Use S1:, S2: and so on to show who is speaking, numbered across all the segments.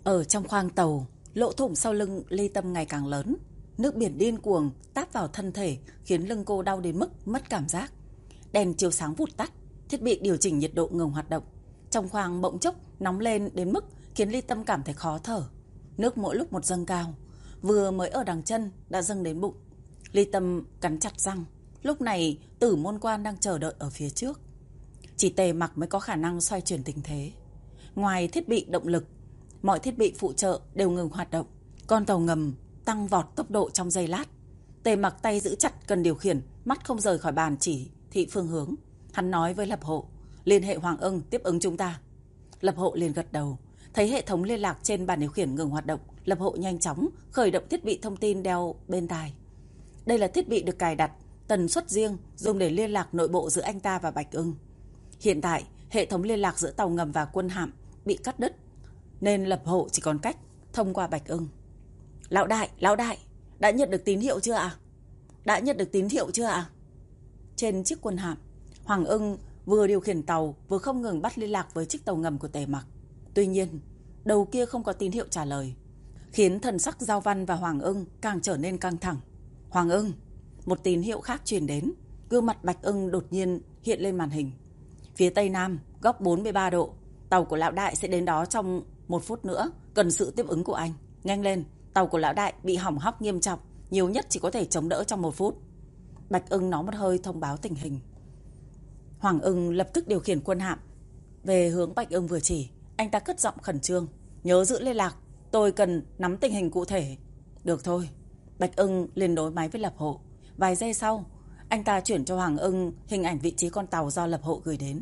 S1: Ở trong khoang tàu, lỗ thủng sau lưng Ly Tâm ngày càng lớn. Nước biển điên cuồng táp vào thân thể khiến lưng cô đau đến mức mất cảm giác. Đèn chiếu sáng vụt tắt, thiết bị điều chỉnh nhiệt độ ngừng hoạt động. Trong khoang bỗng chốc nóng lên đến mức khiến Ly Tâm cảm thấy khó thở. Nước mỗi lúc một dâng cao, vừa mới ở đằng chân đã dâng đến bụng. Ly Tâm cắn chặt răng. Lúc này Tử Môn Quan đang chờ đợi ở phía trước. Chỉ Tề Mặc mới có khả năng xoay chuyển tình thế. Ngoài thiết bị động lực, mọi thiết bị phụ trợ đều ngừng hoạt động. Con tàu ngầm tăng vọt tốc độ trong giây lát. Tề Mặc tay giữ chặt cần điều khiển, mắt không rời khỏi bàn chỉ thị phương hướng. Hắn nói với Lập Hộ, liên hệ Hoàng Ưng tiếp ứng chúng ta. Lập Hộ liền gật đầu. Thấy hệ thống liên lạc trên bàn điều khiển ngừng hoạt động, Lập Hộ nhanh chóng khởi động thiết bị thông tin đeo bên tai. Đây là thiết bị được cài đặt tần suất riêng, dùng để liên lạc nội bộ giữa anh ta và Bạch Ưng. Hiện tại, hệ thống liên lạc giữa tàu ngầm và quân hạm bị cắt đứt, nên Lập Hộ chỉ còn cách thông qua Bạch Ưng. Lão đại, đã nhận được tín hiệu chưa ạ? Trên chiếc quân hạm, Hoàng Ưng vừa điều khiển tàu vừa không ngừng bắt liên lạc với chiếc tàu ngầm của Tề Mặc. Tuy nhiên, đầu kia không có tín hiệu trả lời, khiến thần sắc Giao Văn và Hoàng Ưng càng trở nên căng thẳng. Hoàng Ưng, một tín hiệu khác truyền đến. Gương mặt Bạch Ưng đột nhiên hiện lên màn hình. Phía tây nam, góc 43 độ. Tàu của lão đại sẽ đến đó trong 1 phút nữa. Cần sự tiếp ứng của anh. Nhanh lên, tàu của lão đại bị hỏng hóc nghiêm trọng, nhiều nhất chỉ có thể chống đỡ trong 1 phút. Bạch Ưng nói một hơi thông báo tình hình. Hoàng Ưng lập tức điều khiển quân hạm về hướng Bạch Ưng vừa chỉ. Anh ta cất giọng khẩn trương. Nhớ giữ liên lạc, tôi cần nắm tình hình cụ thể. Được thôi. Bạch Ưng liền nối máy với Lập Hộ. Vài giây sau, anh ta chuyển cho Hoàng Ưng hình ảnh vị trí con tàu do Lập Hộ gửi đến.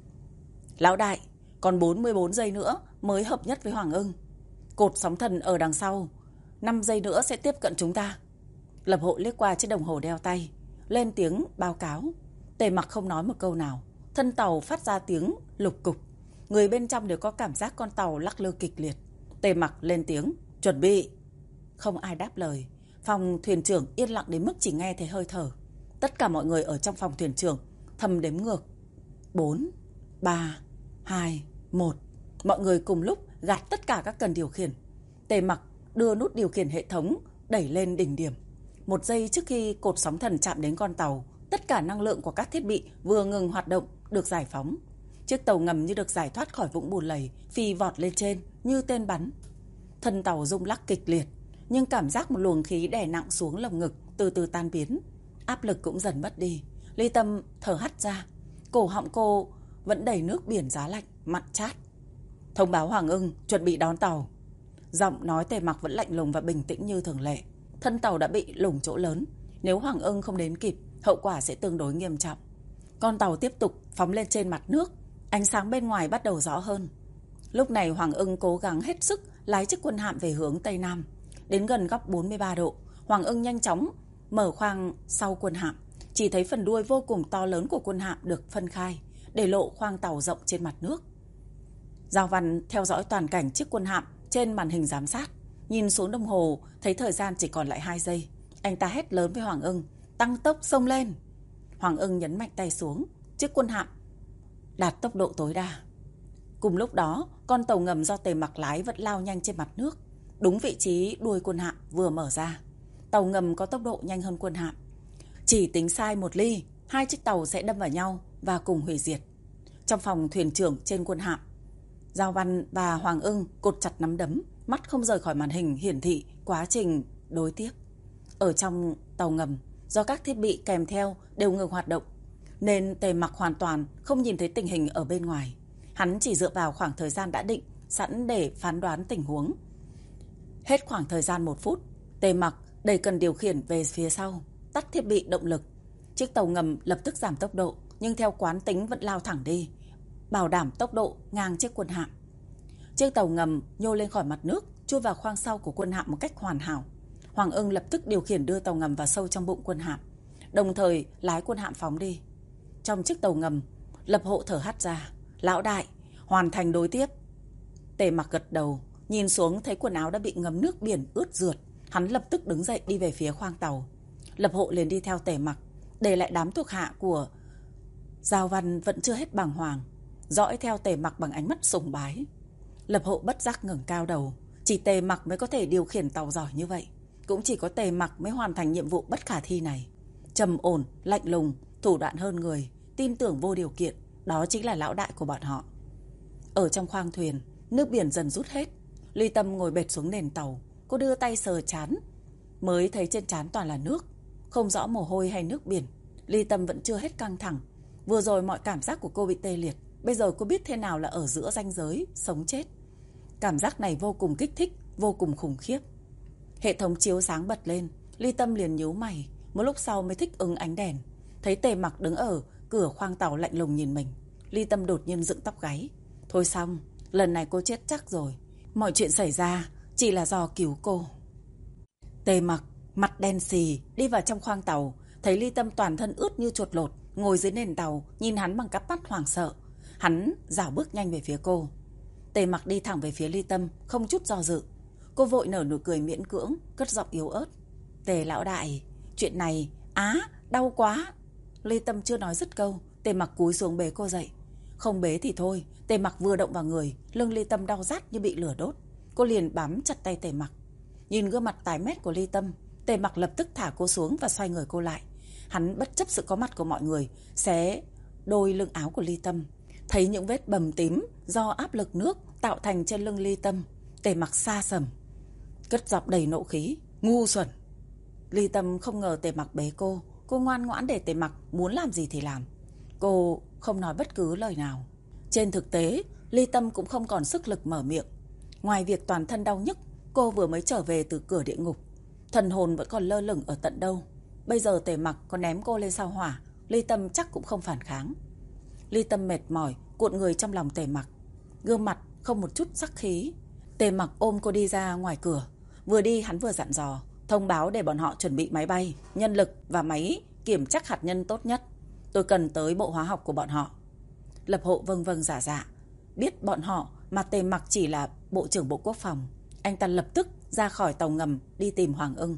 S1: Lão đại, còn 44 giây nữa mới hợp nhất với Hoàng Ưng. Cột sóng thần ở đằng sau, 5 giây nữa sẽ tiếp cận chúng ta. Lập Hộ liếc qua chiếc đồng hồ đeo tay, lên tiếng báo cáo. Tề Mặc không nói một câu nào. Thân tàu phát ra tiếng lục cục. Người bên trong đều có cảm giác con tàu lắc lư kịch liệt. Tề Mặc lên tiếng, chuẩn bị. Không ai đáp lời. Phòng thuyền trưởng yên lặng đến mức chỉ nghe thấy hơi thở. Tất cả mọi người ở trong phòng thuyền trưởng thầm đếm ngược. 4, 3, 2, 1. Mọi người cùng lúc gạt tất cả các cần điều khiển. Tề Mặc đưa nút điều khiển hệ thống đẩy lên đỉnh điểm. 1 giây trước khi cột sóng thần chạm đến con tàu, tất cả năng lượng của các thiết bị vừa ngừng hoạt động được giải phóng. Chiếc tàu ngầm như được giải thoát khỏi vũng bùn lầy, phi vọt lên trên như tên bắn. Thân tàu rung lắc kịch liệt, nhưng cảm giác một luồng khí đè nặng xuống lồng ngực từ từ tan biến. Áp lực cũng dần mất đi. Ly Tâm thở hắt ra. Cổ họng cô vẫn đầy nước biển giá lạnh, mặn chát. Thông báo Hoàng Ưng chuẩn bị đón tàu. Giọng nói Tề Mặc vẫn lạnh lùng và bình tĩnh như thường lệ. Thân tàu đã bị lủng chỗ lớn. Nếu Hoàng Ưng không đến kịp, hậu quả sẽ tương đối nghiêm trọng. Con tàu tiếp tục phóng lên trên mặt nước. Ánh sáng bên ngoài bắt đầu rõ hơn. Lúc này Hoàng Ưng cố gắng hết sức lái chiếc quân hạm về hướng tây nam. Đến gần góc 43 độ, Hoàng Ưng nhanh chóng mở khoang sau quân hạm. Chỉ thấy phần đuôi vô cùng to lớn của quân hạm được phân khai, để lộ khoang tàu rộng trên mặt nước. Giao Văn theo dõi toàn cảnh chiếc quân hạm trên màn hình giám sát. Nhìn xuống đồng hồ, thấy thời gian chỉ còn lại 2 giây. Anh ta hét lớn với Hoàng Ưng, tăng tốc xông lên. Hoàng Ưng nhấn mạnh tay xuống. Chiếc quân hạm đạt tốc độ tối đa. Cùng lúc đó, con tàu ngầm do Tề Mặc lái vẫn lao nhanh trên mặt nước. Đúng vị trí đuôi quân hạm vừa mở ra. Tàu ngầm có tốc độ nhanh hơn quân hạm. Chỉ tính sai 1 ly, 2 chiếc tàu sẽ đâm vào nhau và cùng hủy diệt. Trong phòng thuyền trưởng trên quân hạm, Giao Văn và Hoàng Ưng cột chặt nắm đấm, mắt không rời khỏi màn hình hiển thị quá trình đối tiếp. Ở trong tàu ngầm, do các thiết bị kèm theo đều ngừng hoạt động, nên Tề Mặc hoàn toàn không nhìn thấy tình hình ở bên ngoài. Hắn chỉ dựa vào khoảng thời gian đã định sẵn để phán đoán tình huống. Hết khoảng thời gian 1 phút, Tề Mặc đẩy cần điều khiển về phía sau, tắt thiết bị động lực. Chiếc tàu ngầm lập tức giảm tốc độ, nhưng theo quán tính vẫn lao thẳng đi, bảo đảm tốc độ ngang chiếc quân hạm. Chiếc tàu ngầm nhô lên khỏi mặt nước, chui vào khoang sau của quân hạm một cách hoàn hảo. Hoàng Ưng lập tức điều khiển đưa tàu ngầm vào sâu trong bụng quân hạm, đồng thời lái quân hạm phóng đi. Trong chiếc tàu ngầm, Lập Hộ thở hắt ra. Lão đại, hoàn thành đối tiếp. Tề Mặc gật đầu, nhìn xuống thấy quần áo đã bị ngấm nước biển ướt rượt. Hắn lập tức đứng dậy đi về phía khoang tàu. Lập Hộ liền đi theo Tề Mặc, để lại đám thuộc hạ của Giao Văn vẫn chưa hết bàng hoàng, dõi theo Tề Mặc bằng ánh mắt sùng bái. Lập Hộ bất giác ngẩng cao đầu, Chỉ Tề Mặc mới có thể điều khiển tàu giỏi như vậy. Cũng chỉ có Tề Mặc mới hoàn thành nhiệm vụ bất khả thi này. Trầm ổn, lạnh lùng, thủ đoạn hơn người, tin tưởng vô điều kiện, đó chính là lão đại của bọn họ. Ở trong khoang thuyền, nước biển dần rút hết. Ly Tâm ngồi bệt xuống nền tàu. Cô đưa tay sờ trán, mới thấy trên trán toàn là nước. Không rõ mồ hôi hay nước biển. Ly Tâm vẫn chưa hết căng thẳng. Vừa rồi mọi cảm giác của cô bị tê liệt. Bây giờ cô biết thế nào là ở giữa ranh giới sống chết. Cảm giác này vô cùng kích thích, vô cùng khủng khiếp. Hệ thống chiếu sáng bật lên. Ly Tâm liền nhíu mày. Một lúc sau mới thích ứng ánh đèn. Thấy Tề Mặc đứng ở cửa khoang tàu lạnh lùng nhìn mình. Ly Tâm đột nhiên dựng tóc gáy. Thôi xong, lần này cô chết chắc rồi. Mọi chuyện xảy ra chỉ là do cứu cô. Tề Mặc mặt đen xì đi vào trong khoang tàu. Thấy Ly Tâm toàn thân ướt như chuột lột, ngồi dưới nền tàu, nhìn hắn bằng cặp mắt hoảng sợ. Hắn rảo bước nhanh về phía cô. Tề Mặc đi thẳng về phía Ly Tâm, không chút do dự. Cô vội nở nụ cười miễn cưỡng, cất giọng yếu ớt. Tề lão đại, chuyện này, đau quá. Ly Tâm chưa nói dứt câu, Tề Mặc cúi xuống bế cô dậy. Không bế thì thôi, Tề Mặc vừa động vào người, lưng Ly Tâm đau rát như bị lửa đốt. Cô liền bám chặt tay Tề Mặc. Nhìn gương mặt tái mét của Ly Tâm, Tề Mặc lập tức thả cô xuống và xoay người cô lại. Hắn bất chấp sự có mặt của mọi người, xé đôi lưng áo của Ly Tâm. Thấy những vết bầm tím do áp lực nước tạo thành trên lưng Ly Tâm, Tề Mặc xa sầm, cất giọng đầy nộ khí. Ngu xuẩn. Ly Tâm không ngờ Tề Mặc bế cô. Cô ngoan ngoãn để Tề Mặc muốn làm gì thì làm. Cô không nói bất cứ lời nào. Trên thực tế, Ly Tâm cũng không còn sức lực mở miệng. Ngoài việc toàn thân đau nhức, cô vừa mới trở về từ cửa địa ngục. Thần hồn vẫn còn lơ lửng ở tận đâu. Bây giờ Tề Mặc có ném cô lên sao hỏa, Ly Tâm chắc cũng không phản kháng. Ly Tâm mệt mỏi, cuộn người trong lòng Tề Mặc. Gương mặt không một chút sắc khí. Tề Mặc ôm cô đi ra ngoài cửa. Vừa đi hắn vừa dặn dò, thông báo để bọn họ chuẩn bị máy bay, nhân lực và máy kiểm chắc hạt nhân tốt nhất. Tôi cần tới bộ hóa học của bọn họ. Lập Hộ vâng vâng dạ dạ. Biết bọn họ mà Tề Mặc chỉ là Bộ trưởng Bộ Quốc phòng. Anh ta lập tức ra khỏi tàu ngầm đi tìm Hoàng Ưng.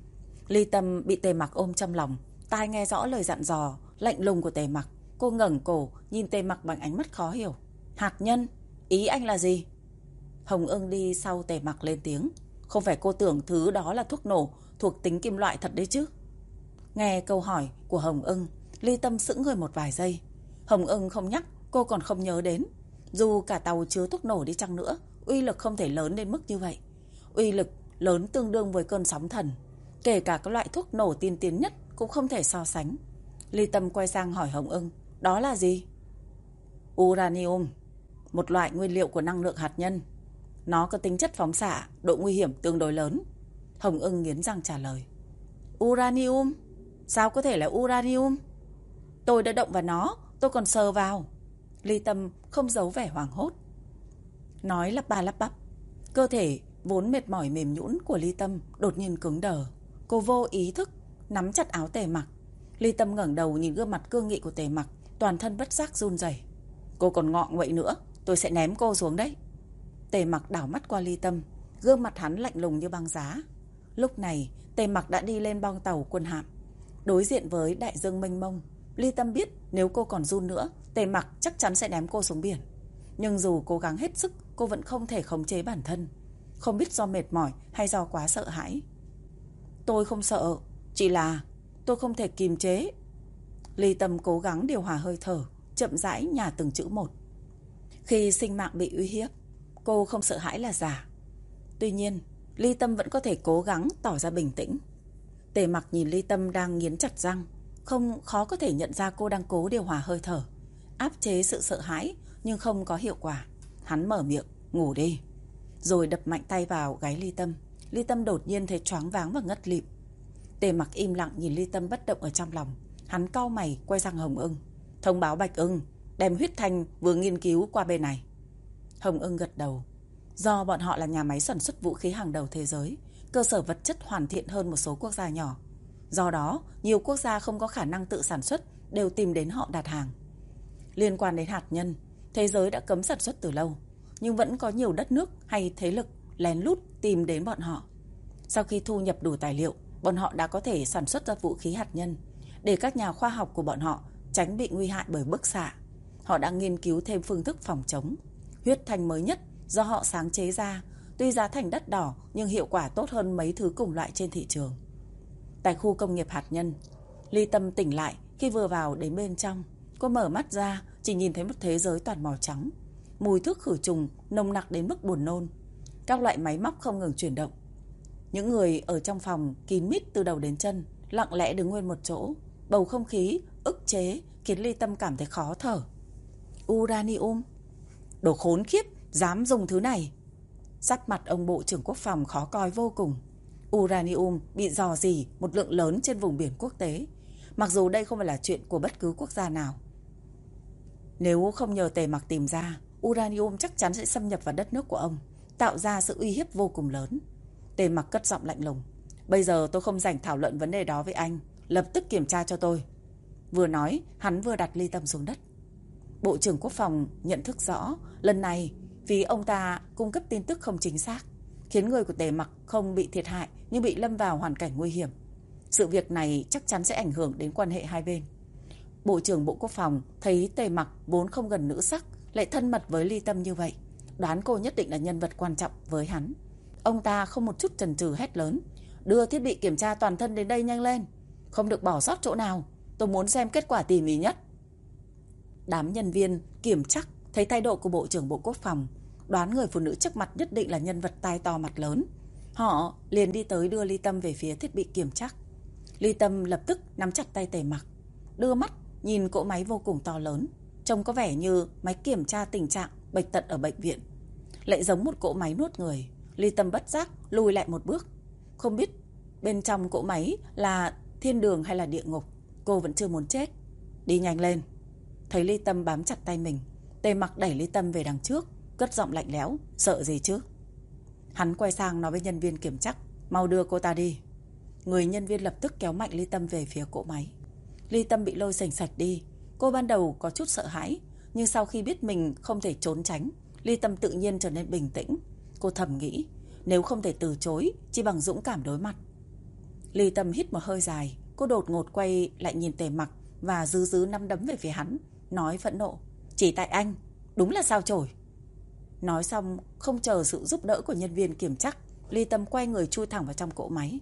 S1: Ly Tâm bị Tề Mặc ôm trong lòng, tai nghe rõ lời dặn dò lạnh lùng của Tề Mặc. Cô ngẩng cổ nhìn Tề Mặc bằng ánh mắt khó hiểu. Hạt nhân? Ý anh là gì? Hồng Ưng đi sau Tề Mặc lên tiếng. Không phải cô tưởng thứ đó là thuốc nổ thuộc tính kim loại thật đấy chứ? Nghe câu hỏi của Hồng Ưng, Ly Tâm sững người một vài giây. Hồng Ưng không nhắc, cô còn không nhớ đến. Dù cả tàu chứa thuốc nổ đi chăng nữa, uy lực không thể lớn đến mức như vậy. Uy lực lớn tương đương với cơn sóng thần. Kể cả các loại thuốc nổ tiên tiến nhất cũng không thể so sánh. Ly Tâm quay sang hỏi Hồng Ưng, đó là gì? Uranium, một loại nguyên liệu của năng lượng hạt nhân. Nó có tính chất phóng xạ, độ nguy hiểm tương đối lớn. Hồng Ưng nghiến răng trả lời. Uranium? Sao có thể là uranium? Tôi đã động vào nó, tôi còn sờ vào. Ly Tâm không giấu vẻ hoảng hốt, nói lắp ba lắp bắp. Cơ thể vốn mệt mỏi mềm nhũn của Ly Tâm đột nhiên cứng đờ. Cô vô ý thức nắm chặt áo Tề Mặc. Ly Tâm ngẩng đầu nhìn gương mặt cương nghị của Tề Mặc, toàn thân bất giác run rẩy. Cô còn ngọng vậy nữa, tôi sẽ ném cô xuống đấy. Tề Mặc đảo mắt qua Ly Tâm, gương mặt hắn lạnh lùng như băng giá. Lúc này Tề Mặc đã đi lên bong tàu quân hạm. Đối diện với đại dương mênh mông, Ly Tâm biết nếu cô còn run nữa, Tề Mặc chắc chắn sẽ ném cô xuống biển. Nhưng dù cố gắng hết sức, cô vẫn không thể khống chế bản thân. Không biết do mệt mỏi hay do quá sợ hãi. Tôi không sợ, chỉ là tôi không thể kìm chế. Ly Tâm cố gắng điều hòa hơi thở, chậm rãi nhả từng chữ một. Khi sinh mạng bị uy hiếp, cô không sợ hãi là giả. Tuy nhiên, Ly Tâm vẫn có thể cố gắng tỏ ra bình tĩnh. Tề Mặc nhìn Ly Tâm đang nghiến chặt răng, khó có thể nhận ra cô đang cố điều hòa hơi thở, áp chế sự sợ hãi, nhưng không có hiệu quả. Hắn mở miệng, ngủ đi, rồi đập mạnh tay vào gáy Ly Tâm. Ly Tâm đột nhiên thấy choáng váng và ngất lịm. Tề Mặc im lặng nhìn Ly Tâm bất động ở trong lòng. Hắn cau mày quay sang Hồng Ưng, thông báo Bạch Ưng đem huyết thanh vừa nghiên cứu qua bên này. Hồng Ưng gật đầu. Do bọn họ là nhà máy sản xuất vũ khí hàng đầu thế giới, cơ sở vật chất hoàn thiện hơn một số quốc gia nhỏ. Do đó, nhiều quốc gia không có khả năng tự sản xuất đều tìm đến họ đặt hàng. Liên quan đến hạt nhân, thế giới đã cấm sản xuất từ lâu, nhưng vẫn có nhiều đất nước hay thế lực lén lút tìm đến bọn họ. Sau khi thu nhập đủ tài liệu, bọn họ đã có thể sản xuất ra vũ khí hạt nhân, để các nhà khoa học của bọn họ tránh bị nguy hại bởi bức xạ. Họ đã nghiên cứu thêm phương thức phòng chống. Huyết thanh mới nhất do họ sáng chế ra tuy giá thành đắt đỏ nhưng hiệu quả tốt hơn mấy thứ cùng loại trên thị trường. Tại khu công nghiệp hạt nhân, Ly Tâm tỉnh lại khi vừa vào đến bên trong. Cô mở mắt ra, chỉ nhìn thấy một thế giới toàn màu trắng. Mùi thuốc khử trùng nồng nặc đến mức buồn nôn. Các loại máy móc không ngừng chuyển động. Những người ở trong phòng kín mít từ đầu đến chân, lặng lẽ đứng nguyên một chỗ. Bầu không khí ức chế khiến Ly Tâm cảm thấy khó thở. Uranium? Đồ khốn khiếp, dám dùng thứ này. Sắc mặt ông Bộ trưởng Quốc phòng khó coi vô cùng. Uranium bị rò rỉ một lượng lớn trên vùng biển quốc tế. Mặc dù đây không phải là chuyện của bất cứ quốc gia nào. Nếu không nhờ Tề Mặc tìm ra, uranium chắc chắn sẽ xâm nhập vào đất nước của ông, tạo ra sự uy hiếp vô cùng lớn. Tề Mặc cất giọng lạnh lùng. Bây giờ tôi không rảnh thảo luận vấn đề đó với anh, lập tức kiểm tra cho tôi. Vừa nói, hắn vừa đặt Ly Tâm xuống đất. Bộ trưởng Quốc phòng nhận thức rõ, lần này vì ông ta cung cấp tin tức không chính xác, khiến người của Tề Mặc không bị thiệt hại nhưng bị lâm vào hoàn cảnh nguy hiểm. Sự việc này chắc chắn sẽ ảnh hưởng đến quan hệ hai bên. Bộ trưởng Bộ Quốc phòng thấy Tề Mặc vốn không gần nữ sắc lại thân mật với Ly Tâm như vậy, đoán cô nhất định là nhân vật quan trọng với hắn. Ông ta không một chút chần chừ hét lớn. Đưa thiết bị kiểm tra toàn thân đến đây nhanh lên. Không được bỏ sót chỗ nào. Tôi muốn xem kết quả tỉ mỉ nhất. Đám nhân viên kiểm chắc thấy thái độ của Bộ trưởng Bộ Quốc phòng, đoán người phụ nữ trước mặt nhất định là nhân vật tai to mặt lớn. Họ liền đi tới đưa Ly Tâm về phía thiết bị kiểm chắc. Ly Tâm lập tức nắm chặt tay Tề Mặc, đưa mắt nhìn cỗ máy vô cùng to lớn, trông có vẻ như máy kiểm tra tình trạng bệnh tật ở bệnh viện, lại giống một cỗ máy nuốt người. Ly Tâm bất giác lùi lại một bước. Không biết bên trong cỗ máy là thiên đường hay là địa ngục. Cô vẫn chưa muốn chết. Đi nhanh lên. Thấy Ly Tâm bám chặt tay mình, Tề Mặc đẩy Ly Tâm về đằng trước, cất giọng lạnh lẽo. Sợ gì chứ? Hắn quay sang nói với nhân viên kiểm chắc. Mau đưa cô ta đi. Người nhân viên lập tức kéo mạnh Ly Tâm về phía cỗ máy. Ly Tâm bị lôi sành sạch đi. Cô ban đầu có chút sợ hãi, nhưng sau khi biết mình không thể trốn tránh, Ly Tâm tự nhiên trở nên bình tĩnh. Cô thầm nghĩ, nếu không thể từ chối, chỉ bằng dũng cảm đối mặt. Ly Tâm hít một hơi dài. Cô đột ngột quay lại nhìn Tề Mặc và dứ nắm đấm về phía hắn, nói phẫn nộ. Chỉ tại anh, đúng là sao chổi. Nói xong, không chờ sự giúp đỡ của nhân viên kiểm chắc, Ly Tâm quay người chui thẳng vào trong cỗ máy.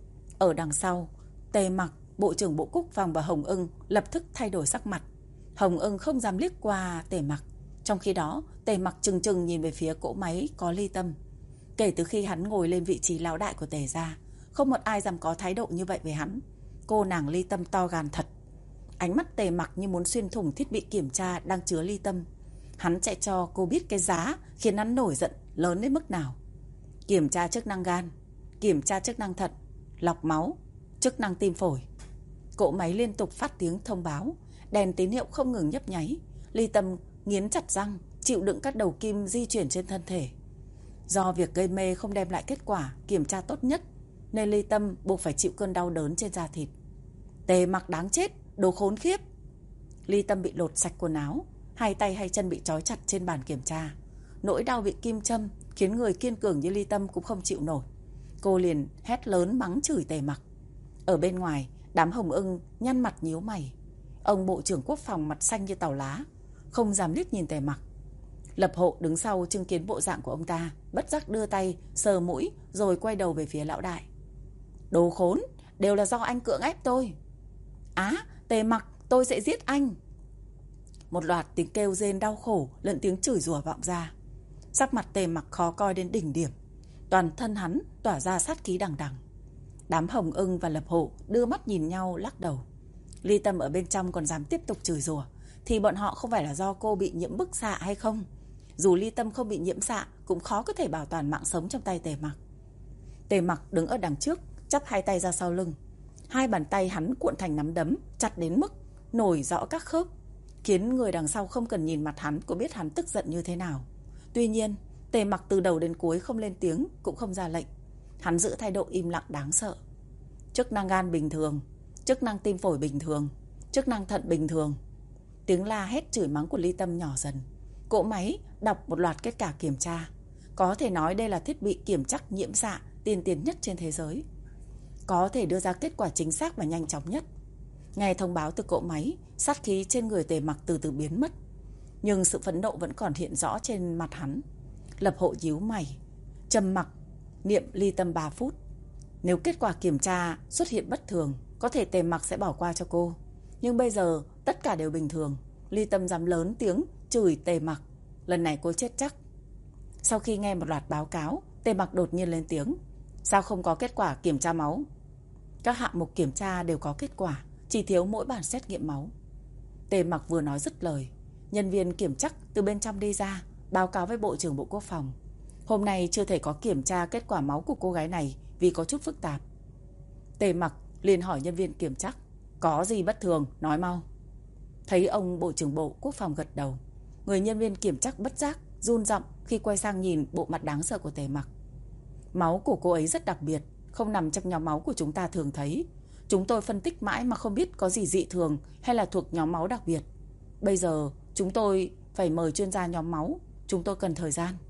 S1: Ở đằng sau, Tề Mặc, Bộ trưởng Bộ Quốc phòng và Hồng Ưng lập tức thay đổi sắc mặt. Hồng Ưng không dám liếc qua Tề Mặc. Trong khi đó, Tề Mặc trừng trừng nhìn về phía cỗ máy có Ly Tâm. Kể từ khi hắn ngồi lên vị trí lão đại của Tề gia, không một ai dám có thái độ như vậy với hắn. Cô nàng Ly Tâm to gan thật. Ánh mắt Tề Mặc như muốn xuyên thủng thiết bị kiểm tra đang chứa Ly Tâm. Hắn chạy cho cô biết cái giá khiến hắn nổi giận lớn đến mức nào. Kiểm tra chức năng gan, kiểm tra chức năng thận, lọc máu, chức năng tim phổi. Cỗ máy liên tục phát tiếng thông báo, đèn tín hiệu không ngừng nhấp nháy. Ly Tâm nghiến chặt răng, chịu đựng các đầu kim di chuyển trên thân thể. Do việc gây mê không đem lại kết quả kiểm tra tốt nhất, nên Ly Tâm buộc phải chịu cơn đau đớn trên da thịt. Tề Mặc đáng chết, đồ khốn khiếp. Ly Tâm bị lột sạch quần áo, hai tay hai chân bị trói chặt trên bàn kiểm tra. Nỗi đau bị kim châm khiến người kiên cường như Ly Tâm cũng không chịu nổi. Cô liền hét lớn mắng chửi Tề Mặc. Ở bên ngoài, đám Hồng Ưng nhăn mặt nhíu mày. Ông Bộ trưởng Quốc phòng mặt xanh như tàu lá, không dám liếc nhìn Tề Mặc. Lập Hộ đứng sau chứng kiến bộ dạng của ông ta, bất giác đưa tay sờ mũi rồi quay đầu về phía lão đại. Đồ khốn, đều là do anh cưỡng ép tôi. Tề Mặc, tôi sẽ giết anh. Một loạt tiếng kêu rên đau khổ lẫn tiếng chửi rủa vọng ra. Sắc mặt Tề Mặc khó coi đến đỉnh điểm, toàn thân hắn tỏa ra sát khí đằng đằng. Đám Hồng Ưng và Lập Hộ đưa mắt nhìn nhau lắc đầu. Ly Tâm ở bên trong còn dám tiếp tục chửi rủa thì bọn họ không phải là do cô bị nhiễm bức xạ hay không? Dù Ly Tâm không bị nhiễm xạ cũng khó có thể bảo toàn mạng sống trong tay Tề Mặc. Tề Mặc đứng ở đằng trước, chắp hai tay ra sau lưng. Hai bàn tay hắn cuộn thành nắm đấm, chặt đến mức nổi rõ các khớp, khiến người đằng sau không cần nhìn mặt hắn cũng biết hắn tức giận như thế nào. Tuy nhiên, Tề Mặc từ đầu đến cuối không lên tiếng, cũng không ra lệnh. Hắn giữ thái độ im lặng đáng sợ. Chức năng gan bình thường, chức năng tim phổi bình thường, chức năng thận bình thường. Tiếng la hét chửi mắng của Ly Tâm nhỏ dần. Cỗ máy đọc một loạt kết quả kiểm tra. Có thể nói đây là thiết bị kiểm chắc nhiễm xạ tiên tiến nhất trên thế giới, có thể đưa ra kết quả chính xác và nhanh chóng nhất. Nghe thông báo từ cỗ máy, sát khí trên người Tề Mặc từ từ biến mất, nhưng sự phẫn nộ vẫn còn hiện rõ trên mặt hắn. Lập Hộ nhíu mày. Trầm mặc, niệm ly tâm 3 phút. Nếu kết quả kiểm tra xuất hiện bất thường, có thể Tề Mặc sẽ bỏ qua cho cô. Nhưng bây giờ tất cả đều bình thường. Ly tâm dám lớn tiếng chửi Tề Mặc. Lần này cô chết chắc. Sau khi nghe một loạt báo cáo, Tề Mặc đột nhiên lên tiếng. Sao không có kết quả kiểm tra máu? Các hạng mục kiểm tra đều có kết quả, chỉ thiếu mỗi bản xét nghiệm máu. Tề Mặc vừa nói dứt lời, nhân viên kiểm trắc từ bên trong đi ra, báo cáo với Bộ trưởng Bộ Quốc phòng. Hôm nay chưa thể có kiểm tra kết quả máu của cô gái này vì có chút phức tạp. Tề Mặc liền hỏi nhân viên kiểm trắc, có gì bất thường, nói mau. Thấy ông Bộ trưởng Bộ Quốc phòng gật đầu, người nhân viên kiểm trắc bất giác run giọng khi quay sang nhìn bộ mặt đáng sợ của Tề Mặc. Máu của cô ấy rất đặc biệt, không nằm trong nhóm máu của chúng ta thường thấy. Chúng tôi phân tích mãi mà không biết có gì dị thường hay là thuộc nhóm máu đặc biệt. Bây giờ chúng tôi phải mời chuyên gia nhóm máu, chúng tôi cần thời gian.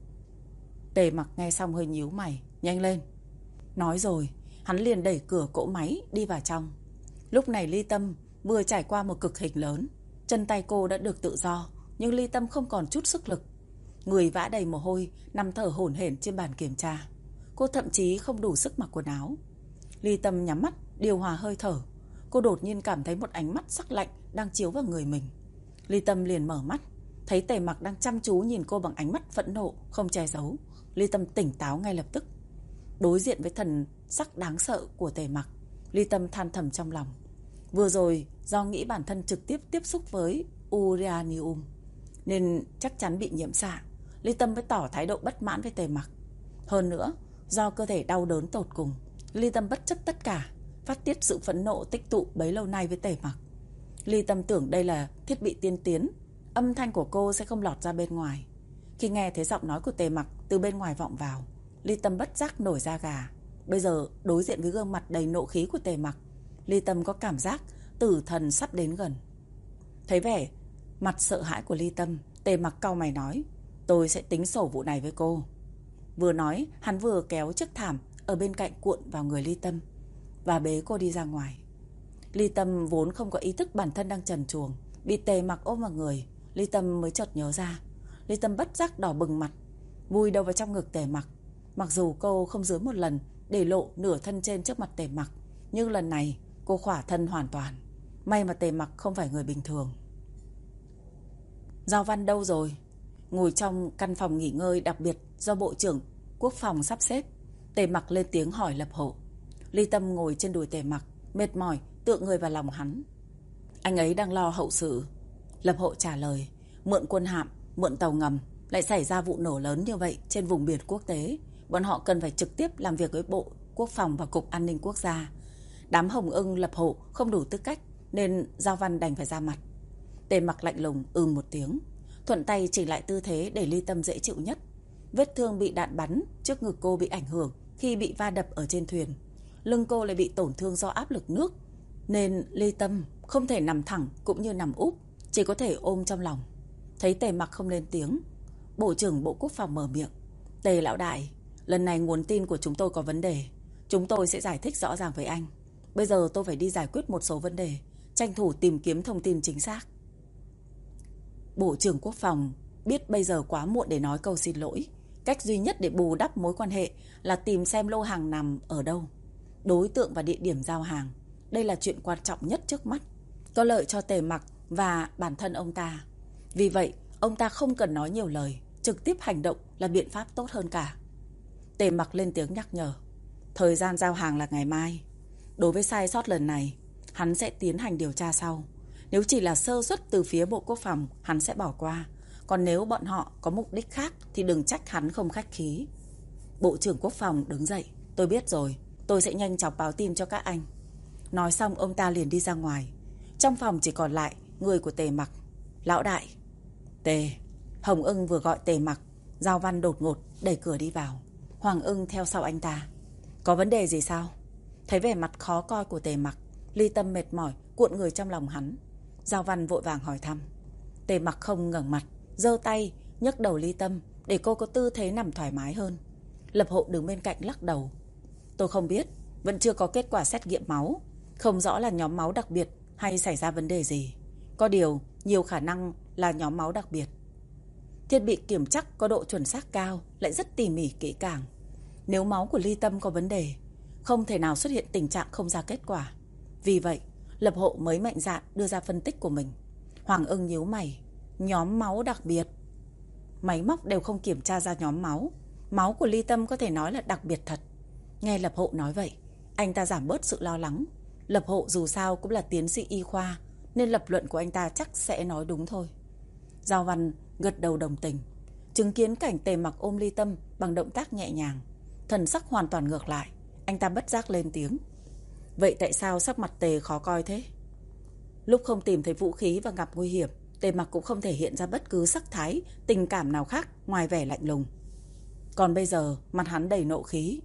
S1: Tề Mặc nghe xong hơi nhíu mày, nhanh lên. Nói rồi, hắn liền đẩy cửa cỗ máy đi vào trong. Lúc này Ly Tâm vừa trải qua một cực hình lớn, chân tay cô đã được tự do, nhưng Ly Tâm không còn chút sức lực. Người vã đầy mồ hôi, nằm thở hổn hển trên bàn kiểm tra. Cô thậm chí không đủ sức mặc quần áo. Ly Tâm nhắm mắt, điều hòa hơi thở. Cô đột nhiên cảm thấy một ánh mắt sắc lạnh đang chiếu vào người mình. Ly Tâm liền mở mắt, thấy Tề Mặc đang chăm chú nhìn cô bằng ánh mắt phẫn nộ, không che giấu. Ly Tâm tỉnh táo ngay lập tức. Đối diện với thần sắc đáng sợ của Tề Mặc, Ly Tâm than thầm trong lòng. Vừa rồi do nghĩ bản thân trực tiếp tiếp xúc với uranium nên chắc chắn bị nhiễm xạ, Ly Tâm mới tỏ thái độ bất mãn với Tề Mặc. Hơn nữa, do cơ thể đau đớn tột cùng, Ly Tâm bất chấp tất cả, phát tiết sự phẫn nộ tích tụ bấy lâu nay với Tề Mặc. Ly Tâm tưởng đây là thiết bị tiên tiến, âm thanh của cô sẽ không lọt ra bên ngoài. Khi nghe thấy giọng nói của Tề Mặc từ bên ngoài vọng vào, Ly Tâm bất giác nổi da gà. Bây giờ đối diện với gương mặt đầy nộ khí của Tề Mặc, Ly Tâm có cảm giác tử thần sắp đến gần. Thấy vẻ mặt sợ hãi của Ly Tâm, Tề Mặc cau mày nói, tôi sẽ tính sổ vụ này với cô. Vừa nói, hắn vừa kéo chiếc thảm ở bên cạnh cuộn vào người Ly Tâm và bế cô đi ra ngoài. Ly Tâm vốn không có ý thức bản thân đang trần truồng, bị Tề Mặc ôm vào người, Ly Tâm mới chợt nhớ ra. Ly Tâm bất giác đỏ bừng mặt, vùi đầu vào trong ngực Tề Mặc. Mặc dù cô không dưới một lần để lộ nửa thân trên trước mặt Tề Mặc, nhưng lần này cô khỏa thân hoàn toàn. May mà Tề Mặc không phải người bình thường. Giao Văn đâu rồi? Ngồi trong căn phòng nghỉ ngơi đặc biệt do Bộ trưởng Quốc phòng sắp xếp, Tề Mặc lên tiếng hỏi Lập Hộ. Ly Tâm ngồi trên đùi Tề Mặc, mệt mỏi tựa người vào lòng hắn. Anh ấy đang lo hậu sự. Lập Hộ trả lời. Mượn quân hạm, mượn tàu ngầm, lại xảy ra vụ nổ lớn như vậy trên vùng biển quốc tế. Bọn họ cần phải trực tiếp làm việc với Bộ Quốc phòng và Cục An ninh Quốc gia. Đám Hồng Ưng Lập Hộ không đủ tư cách nên Giao Văn đành phải ra mặt. Tề Mặc lạnh lùng một tiếng, thuận tay chỉ lại tư thế để Ly Tâm dễ chịu nhất. Vết thương bị đạn bắn trước ngực cô bị ảnh hưởng khi bị va đập ở trên thuyền. Lưng cô lại bị tổn thương do áp lực nước, nên Ly Tâm không thể nằm thẳng cũng như nằm úp, chỉ có thể ôm trong lòng. Thấy Tề Mặc không lên tiếng, Bộ trưởng Bộ Quốc phòng mở miệng. Tề lão đại, lần này nguồn tin của chúng tôi có vấn đề. Chúng tôi sẽ giải thích rõ ràng với anh. Bây giờ tôi phải đi giải quyết một số vấn đề, tranh thủ tìm kiếm thông tin chính xác. Bộ trưởng Quốc phòng biết bây giờ quá muộn để nói câu xin lỗi. Cách duy nhất để bù đắp mối quan hệ là tìm xem lô hàng nằm ở đâu, đối tượng và địa điểm giao hàng. Đây là chuyện quan trọng nhất trước mắt, có lợi cho Tề Mặc và bản thân ông ta. Vì vậy, ông ta không cần nói nhiều lời, trực tiếp hành động là biện pháp tốt hơn cả. Tề Mặc lên tiếng nhắc nhở. Thời gian giao hàng là ngày mai. Đối với sai sót lần này, hắn sẽ tiến hành điều tra sau. Nếu chỉ là sơ suất từ phía Bộ Quốc phòng, hắn sẽ bỏ qua. Còn nếu bọn họ có mục đích khác thì đừng trách hắn không khách khí. Bộ trưởng Quốc phòng đứng dậy. Tôi biết rồi, tôi sẽ nhanh chóng báo tin cho các anh. Nói xong ông ta liền đi ra ngoài. Trong phòng chỉ còn lại người của Tề Mặc. Lão đại. Tề. Hồng Ưng vừa gọi Tề Mặc, Giao Văn đột ngột đẩy cửa đi vào. Hoàng Ưng theo sau anh ta. Có vấn đề gì sao? Thấy vẻ mặt khó coi của Tề Mặc, Ly Tâm mệt mỏi cuộn người trong lòng hắn. Giao Văn vội vàng hỏi thăm. Tề Mặc không ngẩng mặt, giơ tay nhấc đầu Ly Tâm để cô có tư thế nằm thoải mái hơn. Lập Hộ đứng bên cạnh lắc đầu. Tôi không biết, vẫn chưa có kết quả xét nghiệm máu, không rõ là nhóm máu đặc biệt hay xảy ra vấn đề gì. Có điều, nhiều khả năng là nhóm máu đặc biệt. Thiết bị kiểm trắc có độ chuẩn xác cao, lại rất tỉ mỉ kỹ càng. Nếu máu của Ly Tâm có vấn đề, không thể nào xuất hiện tình trạng không ra kết quả. Vì vậy, Lập Hộ mới mạnh dạn đưa ra phân tích của mình. Hoàng Ưng nhíu mày. Nhóm máu đặc biệt. Máy móc đều không kiểm tra ra nhóm máu. Máu của Ly Tâm có thể nói là đặc biệt thật. Nghe Lập Hộ nói vậy, anh ta giảm bớt sự lo lắng. Lập Hộ dù sao cũng là tiến sĩ y khoa, nên lập luận của anh ta chắc sẽ nói đúng thôi. Giao Văn gật đầu đồng tình. Chứng kiến cảnh Tề Mặc ôm Ly Tâm bằng động tác nhẹ nhàng, thần sắc hoàn toàn ngược lại, anh ta bất giác lên tiếng. Vậy tại sao sắc mặt Tề khó coi thế? Lúc không tìm thấy vũ khí và gặp nguy hiểm, Tề Mặc cũng không thể hiện ra bất cứ sắc thái, tình cảm nào khác ngoài vẻ lạnh lùng. Còn bây giờ, mặt hắn đầy nộ khí.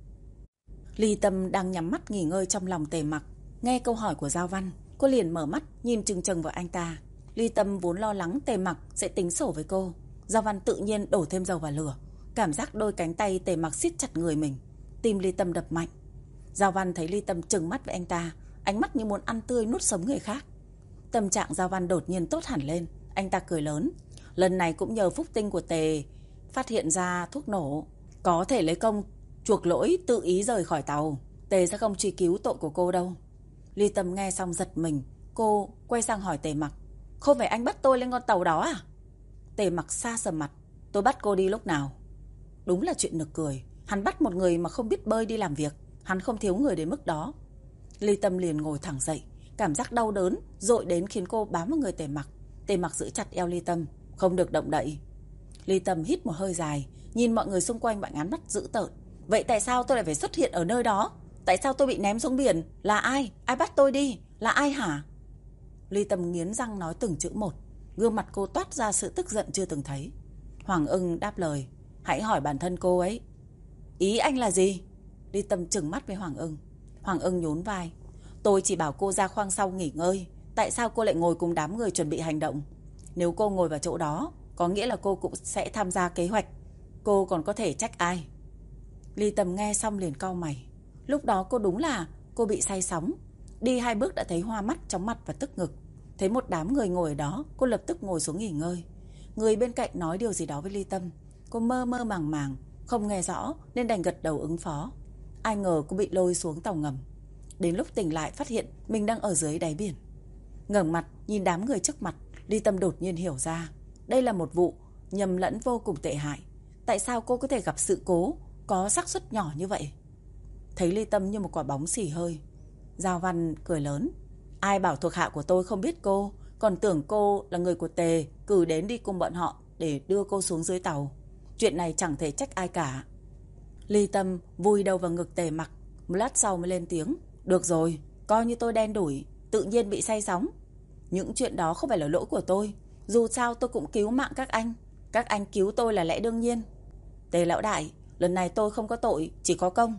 S1: Ly Tâm đang nhắm mắt nghỉ ngơi trong lòng Tề Mặc. Nghe câu hỏi của Giao Văn, cô liền mở mắt nhìn chừng chừng vào anh ta. Ly Tâm vốn lo lắng Tề Mặc sẽ tính sổ với cô. Giao Văn tự nhiên đổ thêm dầu vào lửa. Cảm giác đôi cánh tay Tề Mặc siết chặt người mình. Tim Ly Tâm đập mạnh. Giao Văn thấy Ly Tâm trừng mắt với anh ta, ánh mắt như muốn ăn tươi nuốt sống người khác. Tâm trạng Giao Văn đột nhiên tốt hẳn lên. Anh ta cười lớn. Lần này cũng nhờ phúc tinh của Tề phát hiện ra thuốc nổ, có thể lấy công chuộc lỗi tự ý rời khỏi tàu. Tề sẽ không truy cứu tội của cô đâu. Ly Tâm nghe xong giật mình. Cô quay sang hỏi Tề Mặc. Không phải anh bắt tôi lên con tàu đó à? Tề Mặc xa sầm mặt. Tôi bắt cô đi lúc nào? Đúng là chuyện nực cười. Hắn bắt một người mà không biết bơi đi làm việc. Hắn không thiếu người đến mức đó. Ly Tâm liền ngồi thẳng dậy. Cảm giác đau đớn dội đến khiến cô bám vào người Tề Mặc. Tề Mặc giữ chặt eo Ly Tâm, không được động đậy. Ly Tâm hít một hơi dài, nhìn mọi người xung quanh bằng ánh mắt dữ tợn. Vậy tại sao tôi lại phải xuất hiện ở nơi đó? Tại sao tôi bị ném xuống biển? Là ai? Ai bắt tôi đi? Là ai hả? Ly Tâm nghiến răng nói từng chữ một. Gương mặt cô toát ra sự tức giận chưa từng thấy. Hoàng Ưng đáp lời. Hãy hỏi bản thân cô ấy. Ý anh là gì? Ly Tâm trừng mắt với Hoàng Ưng. Hoàng Ưng nhún vai. Tôi chỉ bảo cô ra khoang sau nghỉ ngơi. Tại sao cô lại ngồi cùng đám người chuẩn bị hành động? Nếu cô ngồi vào chỗ đó, có nghĩa là cô cũng sẽ tham gia kế hoạch. Cô còn có thể trách ai? Ly Tâm nghe xong liền cau mày. Lúc đó cô đúng là cô bị say sóng. Đi 2 bước đã thấy hoa mắt, chóng mặt và tức ngực. Thấy một đám người ngồi ở đó, cô lập tức ngồi xuống nghỉ ngơi. Người bên cạnh nói điều gì đó với Ly Tâm. Cô mơ mơ màng màng, không nghe rõ nên đành gật đầu ứng phó. Ai ngờ cô bị lôi xuống tàu ngầm. Đến lúc tỉnh lại phát hiện mình đang ở dưới đáy biển. Ngẩng mặt nhìn đám người trước mặt, Ly Tâm đột nhiên hiểu ra. Đây là một vụ nhầm lẫn vô cùng tệ hại. Tại sao cô có thể gặp sự cố có xác suất nhỏ như vậy? Thấy Ly Tâm như một quả bóng xì hơi, Giao Văn cười lớn. Ai bảo thuộc hạ của tôi không biết cô, còn tưởng cô là người của Tề cử đến đi cùng bọn họ để đưa cô xuống dưới tàu. Chuyện này chẳng thể trách ai cả. Ly Tâm vùi đầu vào ngực Tề Mặc. Một lát sau mới lên tiếng. Được rồi, coi như tôi đen đủi, tự nhiên bị say sóng. Những chuyện đó không phải là lỗi của tôi. Dù sao tôi cũng cứu mạng các anh. Các anh cứu tôi là lẽ đương nhiên. Tề lão đại, lần này tôi không có tội, chỉ có công.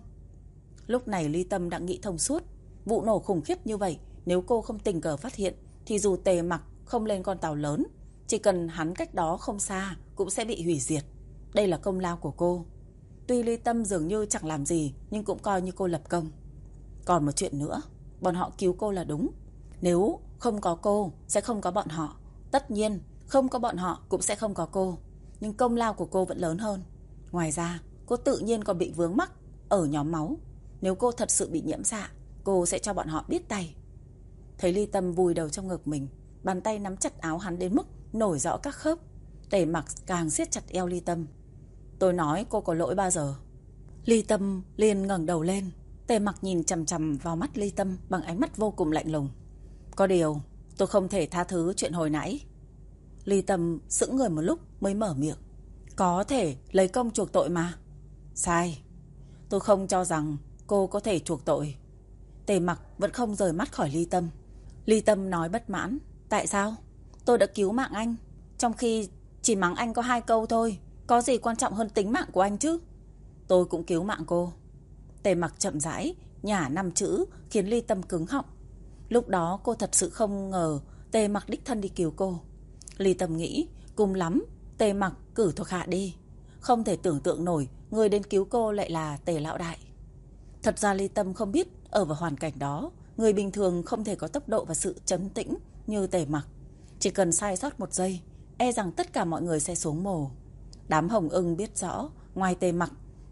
S1: Lúc này Ly Tâm đã nghĩ thông suốt. Vụ nổ khủng khiếp như vậy, nếu cô không tình cờ phát hiện, thì dù Tề Mặc không lên con tàu lớn, chỉ cần hắn cách đó không xa cũng sẽ bị hủy diệt. Đây là công lao của cô. Tuy Ly Tâm dường như chẳng làm gì, nhưng cũng coi như cô lập công. Còn một chuyện nữa, bọn họ cứu cô là đúng. Nếu không có cô, sẽ không có bọn họ. Tất nhiên, không có bọn họ cũng sẽ không có cô. Nhưng công lao của cô vẫn lớn hơn. Ngoài ra, cô tự nhiên còn bị vướng mắc ở nhóm máu. Nếu cô thật sự bị nhiễm xạ, cô sẽ cho bọn họ biết tay. Thấy Ly Tâm vùi đầu trong ngực mình, bàn tay nắm chặt áo hắn đến mức nổi rõ các khớp. Tề Mặc càng siết chặt eo Ly Tâm. Tôi nói cô có lỗi bao giờ? Ly Tâm liền ngẩng đầu lên. Tề Mặc nhìn chằm chằm vào mắt Ly Tâm bằng ánh mắt vô cùng lạnh lùng. Có điều tôi không thể tha thứ chuyện hồi nãy. Ly Tâm sững người một lúc mới mở miệng. Có thể lấy công chuộc tội mà. Sai. Tôi không cho rằng cô có thể chuộc tội. Tề Mặc vẫn không rời mắt khỏi Ly Tâm. Ly Tâm nói bất mãn. Tại sao? Tôi đã cứu mạng anh, trong khi chỉ mắng anh có 2 câu thôi. Có gì quan trọng hơn tính mạng của anh chứ? Tôi cũng cứu mạng cô. Tề Mặc chậm rãi nhả 5 chữ khiến Ly Tâm cứng họng. Lúc đó cô thật sự không ngờ Tề Mặc đích thân đi cứu cô. Ly Tâm nghĩ cùng lắm Tề Mặc cử thuộc hạ đi. Không thể tưởng tượng nổi người đến cứu cô lại là Tề lão đại. Thật ra Ly Tâm không biết ở vào hoàn cảnh đó, người bình thường không thể có tốc độ và sự trấn tĩnh như Tề Mặc. Chỉ cần sai sót 1 giây, e rằng tất cả mọi người sẽ xuống mồ. Đám Hồng Ưng biết rõ, ngoài Tề Mặc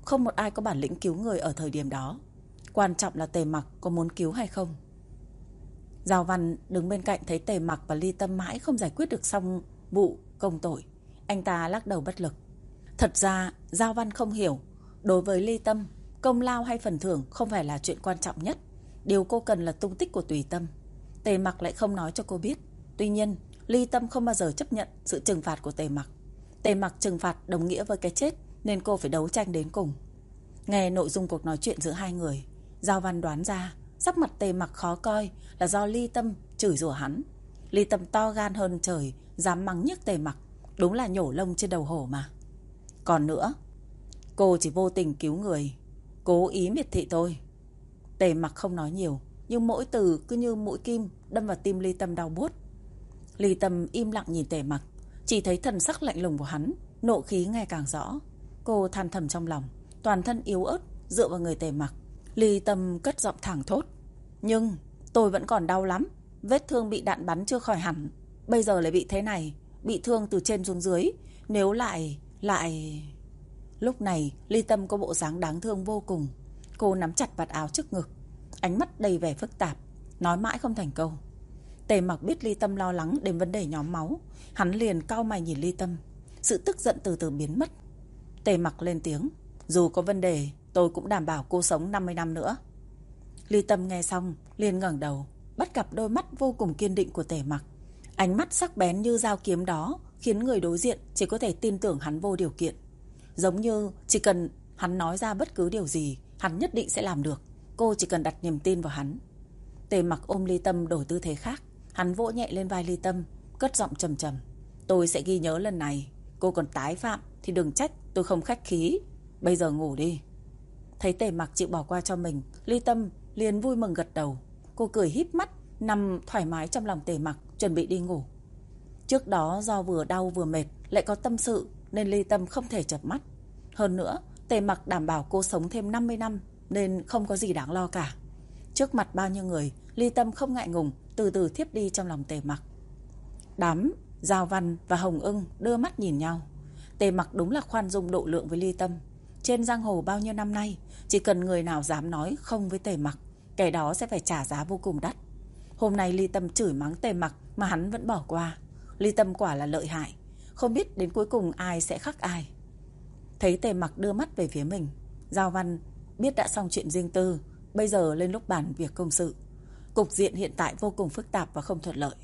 S1: không một ai có bản lĩnh cứu người ở thời điểm đó. Quan trọng là Tề Mặc có muốn cứu hay không. Giao Văn đứng bên cạnh thấy Tề Mặc và Ly Tâm mãi không giải quyết được xong vụ công tội. Anh ta lắc đầu bất lực. Thật ra Giao Văn không hiểu, đối với Ly Tâm, công lao hay phần thưởng không phải là chuyện quan trọng nhất. Điều cô cần là tung tích của Tùy Tâm. Tề Mặc lại không nói cho cô biết. Tuy nhiên Ly Tâm không bao giờ chấp nhận sự trừng phạt của Tề Mặc. Tề Mặc trừng phạt đồng nghĩa với cái chết, nên cô phải đấu tranh đến cùng. Nghe nội dung cuộc nói chuyện giữa hai người, Giao Văn đoán ra sắc mặt Tề Mặc khó coi là do Ly Tâm chửi rủa hắn. Ly Tâm to gan hơn trời, dám mắng nhiếc Tề Mặc, đúng là nhổ lông trên đầu hổ mà. Còn nữa, cô chỉ vô tình cứu người, cố ý miệt thị tôi. Tề Mặc không nói nhiều, nhưng mỗi từ cứ như mũi kim đâm vào tim Ly Tâm đau buốt. Ly Tâm im lặng nhìn Tề Mặc, chỉ thấy thần sắc lạnh lùng của hắn, nộ khí ngày càng rõ. Cô than thầm trong lòng, toàn thân yếu ớt dựa vào người Tề Mặc. Ly Tâm cất giọng thẳng thốt: nhưng tôi vẫn còn đau lắm. Vết thương bị đạn bắn chưa khỏi hẳn, bây giờ lại bị thế này, bị thương từ trên xuống dưới. Nếu lại... Lúc này Ly Tâm có bộ dáng đáng thương vô cùng. Cô nắm chặt vạt áo trước ngực, ánh mắt đầy vẻ phức tạp, nói mãi không thành câu. Tề Mặc biết Ly Tâm lo lắng đến vấn đề nhóm máu, hắn liền cau mày nhìn Ly Tâm. Sự tức giận từ từ biến mất. Tề Mặc lên tiếng: dù có vấn đề, tôi cũng đảm bảo cô sống 50 năm nữa. Ly Tâm nghe xong liền ngẩng đầu, bắt gặp đôi mắt vô cùng kiên định của Tề Mặc. Ánh mắt sắc bén như dao kiếm đó khiến người đối diện chỉ có thể tin tưởng hắn vô điều kiện. Giống như chỉ cần hắn nói ra bất cứ điều gì, hắn nhất định sẽ làm được. Cô chỉ cần đặt niềm tin vào hắn. Tề Mặc ôm Ly Tâm đổi tư thế khác. Hắn vỗ nhẹ lên vai Ly Tâm, cất giọng trầm trầm: tôi sẽ ghi nhớ lần này. Cô còn tái phạm thì đừng trách tôi không khách khí. Bây giờ ngủ đi. Thấy Tề Mặc chịu bỏ qua cho mình, Ly Tâm liền vui mừng gật đầu. Cô cười híp mắt, nằm thoải mái trong lòng Tề Mặc, chuẩn bị đi ngủ. Trước đó do vừa đau vừa mệt, lại có tâm sự, nên Ly Tâm không thể chợp mắt. Hơn nữa Tề Mặc đảm bảo cô sống thêm 50 năm, nên không có gì đáng lo cả. Trước mặt bao nhiêu người, Ly Tâm không ngại ngùng từ từ thiếp đi trong lòng Tề Mặc. Đám Giao Văn và Hồng Ưng đưa mắt nhìn nhau. Tề Mặc đúng là khoan dung độ lượng với Ly Tâm. Trên giang hồ bao nhiêu năm nay, chỉ cần người nào dám nói không với Tề Mặc, kẻ đó sẽ phải trả giá vô cùng đắt. Hôm nay Ly Tâm chửi mắng Tề Mặc mà hắn vẫn bỏ qua. Ly Tâm quả là lợi hại, không biết đến cuối cùng ai sẽ khắc ai. Thấy Tề Mặc đưa mắt về phía mình, Giao Văn biết đã xong chuyện riêng tư, bây giờ lên lúc bàn việc công sự. Cục diện hiện tại vô cùng phức tạp và không thuận lợi.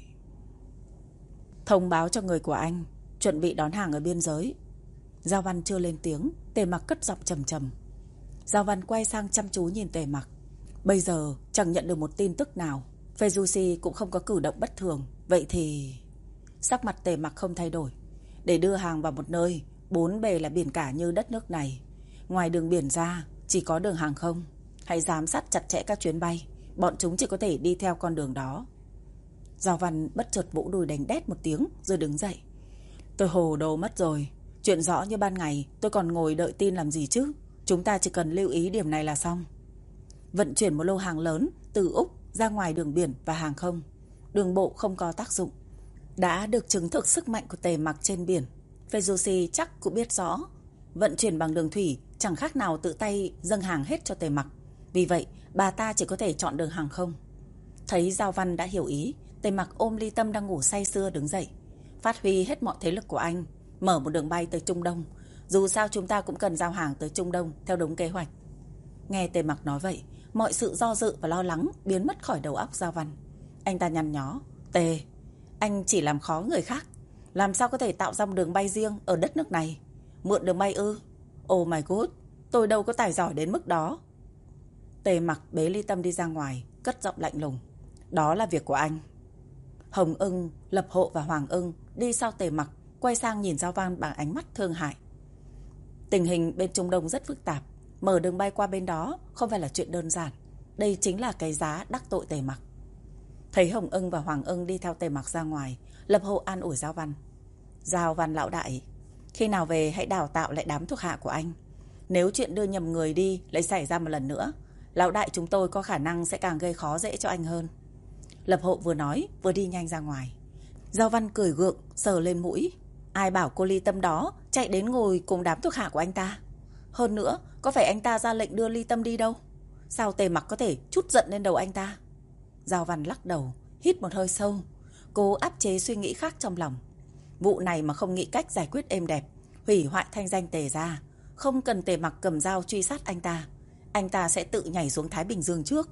S1: Thông báo cho người của anh chuẩn bị đón hàng ở biên giới. Giao Văn chưa lên tiếng, Tề Mặc cất giọng trầm trầm. Giao Văn quay sang chăm chú nhìn Tề Mặc. Bây giờ chẳng nhận được một tin tức nào, Fejusi cũng không có cử động bất thường. Vậy thì... Sắc mặt Tề Mặc không thay đổi. Để đưa hàng vào một nơi bốn bề là biển cả như đất nước này, ngoài đường biển ra chỉ có đường hàng không. Hãy giám sát chặt chẽ các chuyến bay, bọn chúng chỉ có thể đi theo con đường đó. Giao Văn bất chợt vỗ đùi đánh đét một tiếng rồi đứng dậy. Tôi hồ đồ mất rồi. Chuyện rõ như ban ngày, tôi còn ngồi đợi tin làm gì chứ. Chúng ta chỉ cần lưu ý điểm này là xong. Vận chuyển một lô hàng lớn từ Úc ra ngoài đường biển và hàng không, đường bộ không có tác dụng. Đã được chứng thực sức mạnh của Tề Mặc trên biển. Fejusi chắc cũng biết rõ, vận chuyển bằng đường thủy chẳng khác nào tự tay dâng hàng hết cho Tề Mặc. Vì vậy bà ta chỉ có thể chọn đường hàng không. Thấy Giao Văn đã hiểu ý, Tề Mặc ôm Ly Tâm đang ngủ say sưa đứng dậy. Phát huy hết mọi thế lực của anh, mở một đường bay tới Trung Đông. Dù sao chúng ta cũng cần giao hàng tới Trung Đông theo đúng kế hoạch. Nghe Tề Mặc nói vậy, mọi sự do dự và lo lắng biến mất khỏi đầu óc Giao Văn. Anh ta nhăn nhó: Tề, anh chỉ làm khó người khác, làm sao có thể tạo ra một đường bay riêng ở đất nước này? Mượn đường bay ư? Oh my god, tôi đâu có tài giỏi đến mức đó. Tề Mặc bế Ly Tâm đi ra ngoài, cất giọng lạnh lùng: Đó là việc của anh. Hồng Ưng, Lập Hộ và Hoàng Ưng đi sau Tề Mặc, quay sang nhìn Giao Văn bằng ánh mắt thương hại. Tình hình bên Trung Đông rất phức tạp, mở đường bay qua bên đó không phải là chuyện đơn giản. Đây chính là cái giá đắc tội Tề Mặc. Thấy Hồng Ưng và Hoàng Ưng đi theo Tề Mặc ra ngoài, Lập Hộ an ủi Giao Văn: Giao Văn lão đại, khi nào về hãy đào tạo lại đám thuộc hạ của anh. Nếu chuyện đưa nhầm người đi lại xảy ra một lần nữa, lão đại chúng tôi có khả năng sẽ càng gây khó dễ cho anh hơn. Lập Hộ vừa nói vừa đi nhanh ra ngoài. Giao Văn cười gượng sờ lên mũi. Ai bảo cô Ly Tâm đó chạy đến ngồi cùng đám thuộc hạ của anh ta? Hơn nữa Có phải anh ta ra lệnh đưa Ly Tâm đi đâu? Sao Tề Mặc có thể trút giận lên đầu anh ta? Giao Văn lắc đầu, hít một hơi sâu, cố áp chế suy nghĩ khác trong lòng. Vụ này mà không nghĩ cách giải quyết êm đẹp, hủy hoại thanh danh Tề gia, không cần Tề Mặc cầm dao truy sát anh ta sẽ tự nhảy xuống Thái Bình Dương trước.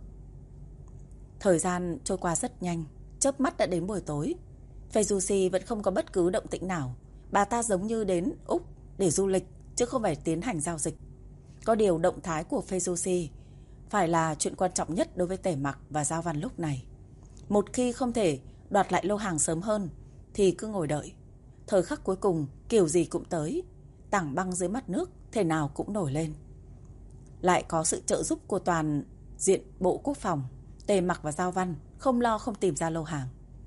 S1: Thời gian trôi qua rất nhanh, chớp mắt đã đến buổi tối. Phê Du Si vẫn không có bất cứ động tĩnh nào. Bà ta giống như đến Úc để du lịch, chứ không phải tiến hành giao dịch. Có điều động thái của Phê Du Si phải là chuyện quan trọng nhất đối với Tề Mặc và Giao Văn lúc này. Một khi không thể đoạt lại lô hàng sớm hơn thì cứ ngồi đợi. Thời khắc cuối cùng kiểu gì cũng tới. Tảng băng dưới mặt nước thể nào cũng nổi lên. Lại có sự trợ giúp của toàn diện Bộ Quốc phòng, Tề Mặc và Giao Văn không lo không tìm ra lô hàng.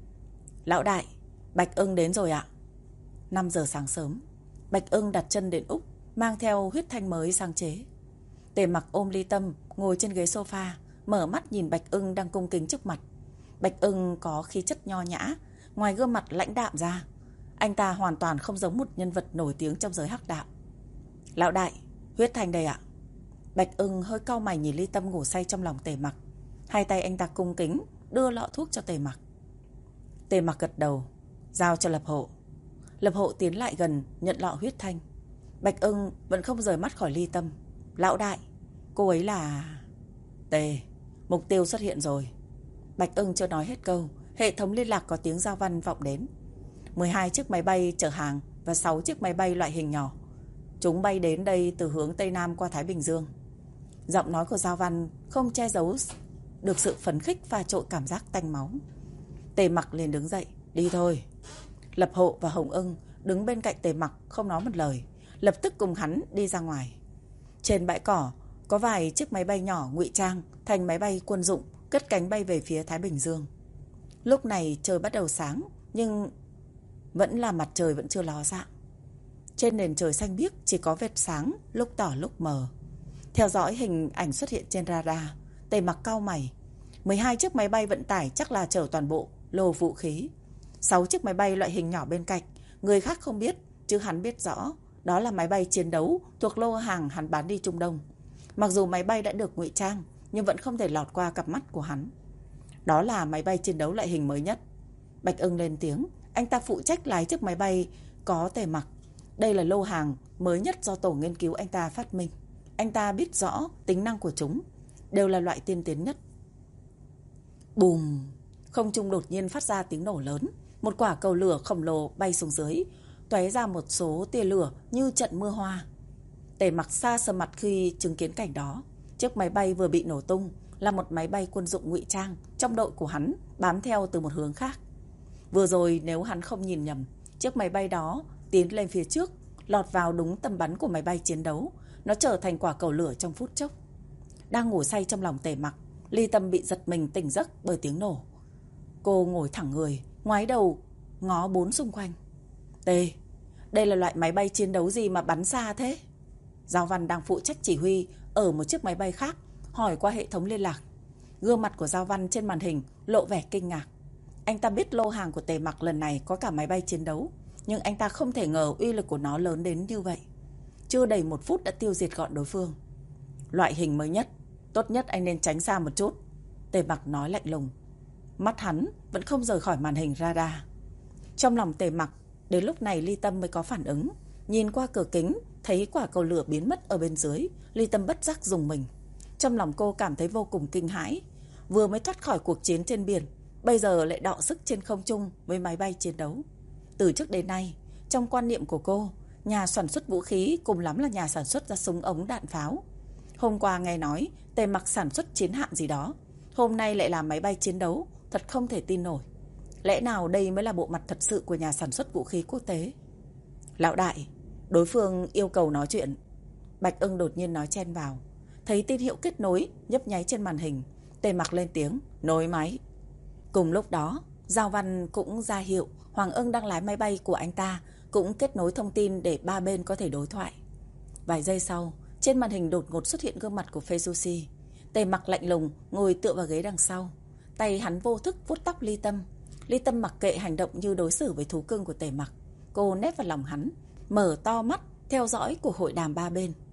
S1: Lão đại, Bạch Ưng đến rồi ạ. 5 giờ sáng sớm, Bạch Ưng đặt chân đến Úc, mang theo huyết thanh mới sáng chế. Tề Mặc ôm Ly Tâm ngồi trên ghế sofa, mở mắt nhìn Bạch Ưng đang cung kính trước mặt. Bạch Ưng có khí chất nho nhã, ngoài gương mặt lãnh đạm ra, anh ta hoàn toàn không giống một nhân vật nổi tiếng trong giới hắc đạo. Lão đại, huyết thanh đây ạ. Bạch Ưng hơi cau mày nhìn Ly Tâm ngủ say trong lòng Tề Mặc. Hai tay anh ta cung kính đưa lọ thuốc cho Tề Mặc. Tề Mặc gật đầu, giao cho Lập Hộ. Lập Hộ tiến lại gần nhận lọ huyết thanh. Bạch Ưng vẫn không rời mắt khỏi Ly Tâm. Lão đại, cô ấy là... Tề, mục tiêu xuất hiện rồi. Bạch Ưng chưa nói hết câu, hệ thống liên lạc có tiếng Giao Văn vọng đến. 12 chiếc máy bay chở hàng và 6 chiếc máy bay loại hình nhỏ. Chúng bay đến đây từ hướng Tây Nam qua Thái Bình Dương. Giọng nói của Giao Văn không che giấu được sự phấn khích pha trộn cảm giác tanh máu. Tề Mặc liền đứng dậy, đi thôi. Lập Hộ và Hồng Ưng đứng bên cạnh Tề Mặc không nói một lời, lập tức cùng hắn đi ra ngoài. Trên bãi cỏ có vài chiếc máy bay nhỏ ngụy trang thành máy bay quân dụng, cất cánh bay về phía Thái Bình Dương. Lúc này trời bắt đầu sáng, nhưng vẫn là mặt trời vẫn chưa ló dạng. Trên nền trời xanh biếc chỉ có vệt sáng, lúc tỏ lúc mờ. Theo dõi hình ảnh xuất hiện trên radar, Tề Mặc cau mày. 12 chiếc máy bay vận tải chắc là chở toàn bộ lô vũ khí. 6 chiếc máy bay loại hình nhỏ bên cạnh, người khác không biết, chứ hắn biết rõ. Đó là máy bay chiến đấu thuộc lô hàng hắn bán đi Trung Đông. Mặc dù máy bay đã được ngụy trang, nhưng vẫn không thể lọt qua cặp mắt của hắn. Đó là máy bay chiến đấu loại hình mới nhất. Bạch Ưng lên tiếng, anh ta phụ trách lái chiếc máy bay có Tề Mặc. Đây là lô hàng mới nhất do tổ nghiên cứu anh ta phát minh. Anh ta biết rõ tính năng của chúng, đều là loại tiên tiến nhất. Bùm! Không trung đột nhiên phát ra tiếng nổ lớn. Một quả cầu lửa khổng lồ bay xuống dưới, tóe ra một số tia lửa như trận mưa hoa. Tề Mặc xa sầm mặt khi chứng kiến cảnh đó. Chiếc máy bay vừa bị nổ tung là một máy bay quân dụng ngụy trang trong đội của hắn, bám theo từ một hướng khác. Vừa rồi nếu hắn không nhìn nhầm, chiếc máy bay đó tiến lên phía trước, lọt vào đúng tầm bắn của máy bay chiến đấu. Nó trở thành quả cầu lửa trong phút chốc. Đang ngủ say trong lòng Tề Mặc, Ly Tâm bị giật mình tỉnh giấc bởi tiếng nổ. Cô ngồi thẳng người, ngoái đầu ngó bốn xung quanh. Tề, đây là loại máy bay chiến đấu gì mà bắn xa thế? Giao Văn đang phụ trách chỉ huy ở một chiếc máy bay khác, hỏi qua hệ thống liên lạc. Gương mặt của Giao Văn trên màn hình lộ vẻ kinh ngạc. Anh ta biết lô hàng của Tề Mặc lần này có cả máy bay chiến đấu, nhưng anh ta không thể ngờ uy lực của nó lớn đến như vậy. Chưa đầy 1 phút đã tiêu diệt gọn đối phương. Loại hình mới nhất, tốt nhất anh nên tránh xa một chút, Tề Mặc nói lạnh lùng. Mắt hắn vẫn không rời khỏi màn hình radar. Trong lòng Tề Mặc, đến lúc này Ly Tâm mới có phản ứng. Nhìn qua cửa kính, thấy quả cầu lửa biến mất ở bên dưới, Ly Tâm bất giác rùng mình. Trong lòng cô cảm thấy vô cùng kinh hãi. Vừa mới thoát khỏi cuộc chiến trên biển, bây giờ lại đọ sức trên không trung với máy bay chiến đấu. Từ trước đến nay, trong quan niệm của cô, nhà sản xuất vũ khí cùng lắm là nhà sản xuất ra súng ống đạn pháo. Hôm qua nghe nói Tề Mặc sản xuất chiến hạm gì đó, hôm nay lại là máy bay chiến đấu, thật không thể tin nổi. Lẽ nào đây mới là bộ mặt thật sự của nhà sản xuất vũ khí quốc tế? Lão đại, đối phương yêu cầu nói chuyện. Bạch Ưng đột nhiên nói chen vào. Thấy tín hiệu kết nối nhấp nháy trên màn hình, Tề Mặc lên tiếng, nối máy. Cùng lúc đó, Giao Văn cũng ra hiệu Hoàng Ưng đang lái máy bay của anh ta cũng kết nối thông tin để ba bên có thể đối thoại. Vài giây sau, trên màn hình đột ngột xuất hiện gương mặt của Phê Du Si. Tề Mặc lạnh lùng ngồi tựa vào ghế đằng sau, tay hắn vô thức vuốt tóc Ly Tâm. Ly Tâm mặc kệ hành động như đối xử với thú cưng của Tề Mặc. Cô nép vào lòng hắn, mở to mắt theo dõi cuộc hội đàm ba bên.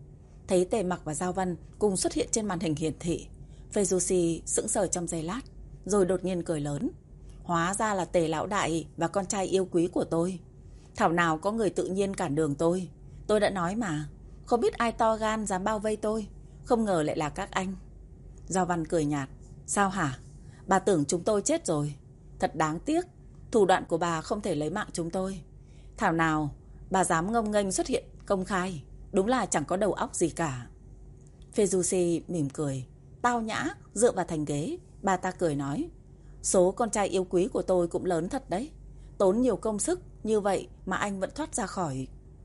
S1: Thấy Tề Mặc và Giao Văn cùng xuất hiện trên màn hình hiển thị, Phê Du Si sững sờ trong giây lát, rồi đột nhiên cười lớn. Hóa ra là Tề lão đại và con trai yêu quý của tôi. Thảo nào có người tự nhiên cản đường tôi. Tôi đã nói mà, không biết ai to gan dám bao vây tôi, không ngờ lại là các anh. Giao Văn cười nhạt. Sao hả? Bà tưởng chúng tôi chết rồi. Thật đáng tiếc, thủ đoạn của bà không thể lấy mạng chúng tôi. Thảo nào bà dám ngông nghênh xuất hiện công khai. Đúng là chẳng có đầu óc gì cả. Phê Du Si mỉm cười, tao nhã dựa vào thành ghế. Bà ta cười nói, số con trai yêu quý của tôi cũng lớn thật đấy. Tốn nhiều công sức như vậy mà anh vẫn thoát ra khỏi.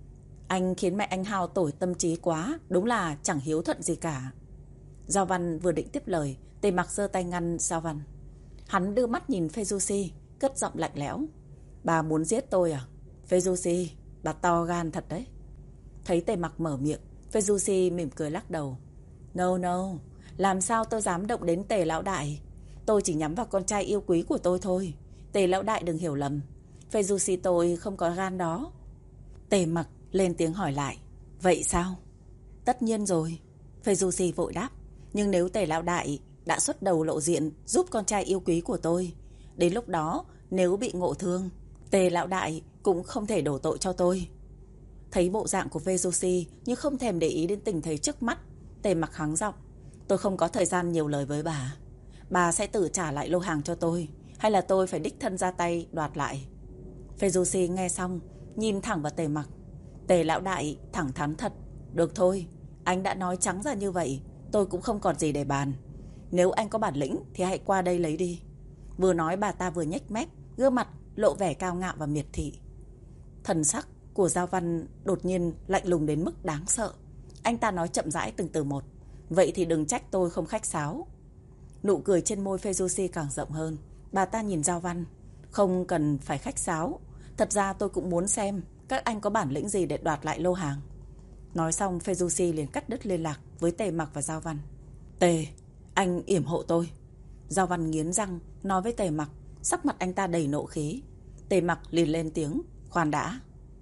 S1: Anh khiến mẹ anh hao tổn tâm trí quá. Đúng là chẳng hiếu thuận gì cả. Giao Văn vừa định tiếp lời, Tề Mặc giơ tay ngăn Giao Văn. Hắn đưa mắt nhìn Phê Du Si, cất giọng lạnh lẽo. Bà muốn giết tôi à? Phê Du Si, bà to gan thật đấy. Thấy Tề Mặc mở miệng, Phê Du Si mỉm cười lắc đầu. No, làm sao tôi dám động đến Tề lão đại. Tôi chỉ nhắm vào con trai yêu quý của tôi thôi. Tề lão đại đừng hiểu lầm, Phê Du Si tôi không có gan đó. Tề Mặc lên tiếng hỏi lại. Vậy sao? Tất nhiên rồi, Phê Du Si vội đáp. Nhưng nếu Tề lão đại đã xuất đầu lộ diện giúp con trai yêu quý của tôi, đến lúc đó nếu bị ngộ thương, Tề lão đại cũng không thể đổ tội cho tôi. Thấy bộ dạng của Phê Du Si nhưng không thèm để ý đến tình thế trước mắt, Tề Mặc hắng giọng. Tôi không có thời gian nhiều lời với bà. Bà sẽ tự trả lại lô hàng cho tôi, hay là tôi phải đích thân ra tay đoạt lại? Phê Du Si nghe xong, nhìn thẳng vào Tề Mặc. Tề lão đại thẳng thắn thật. Được thôi, anh đã nói trắng ra như vậy, tôi cũng không còn gì để bàn. Nếu anh có bản lĩnh thì hãy qua đây lấy đi. Vừa nói bà ta vừa nhếch mép, gương mặt lộ vẻ cao ngạo và miệt thị. Thần sắc của Giao Văn đột nhiên lạnh lùng đến mức đáng sợ. Anh ta nói chậm rãi từng từ một. Vậy thì đừng trách tôi không khách sáo. Nụ cười trên môi Phê Du Si càng rộng hơn. Bà ta nhìn Giao Văn. Không cần phải khách sáo. Thật ra tôi cũng muốn xem các anh có bản lĩnh gì để đoạt lại lô hàng. Nói xong Phê Du Si liền cắt đứt liên lạc với Tề Mặc và Giao Văn. Tề, anh yểm hộ tôi. Giao Văn nghiến răng nói với Tề Mặc. Sắc mặt anh ta đầy nộ khí. Tề Mặc liền lên tiếng. Khoan đã.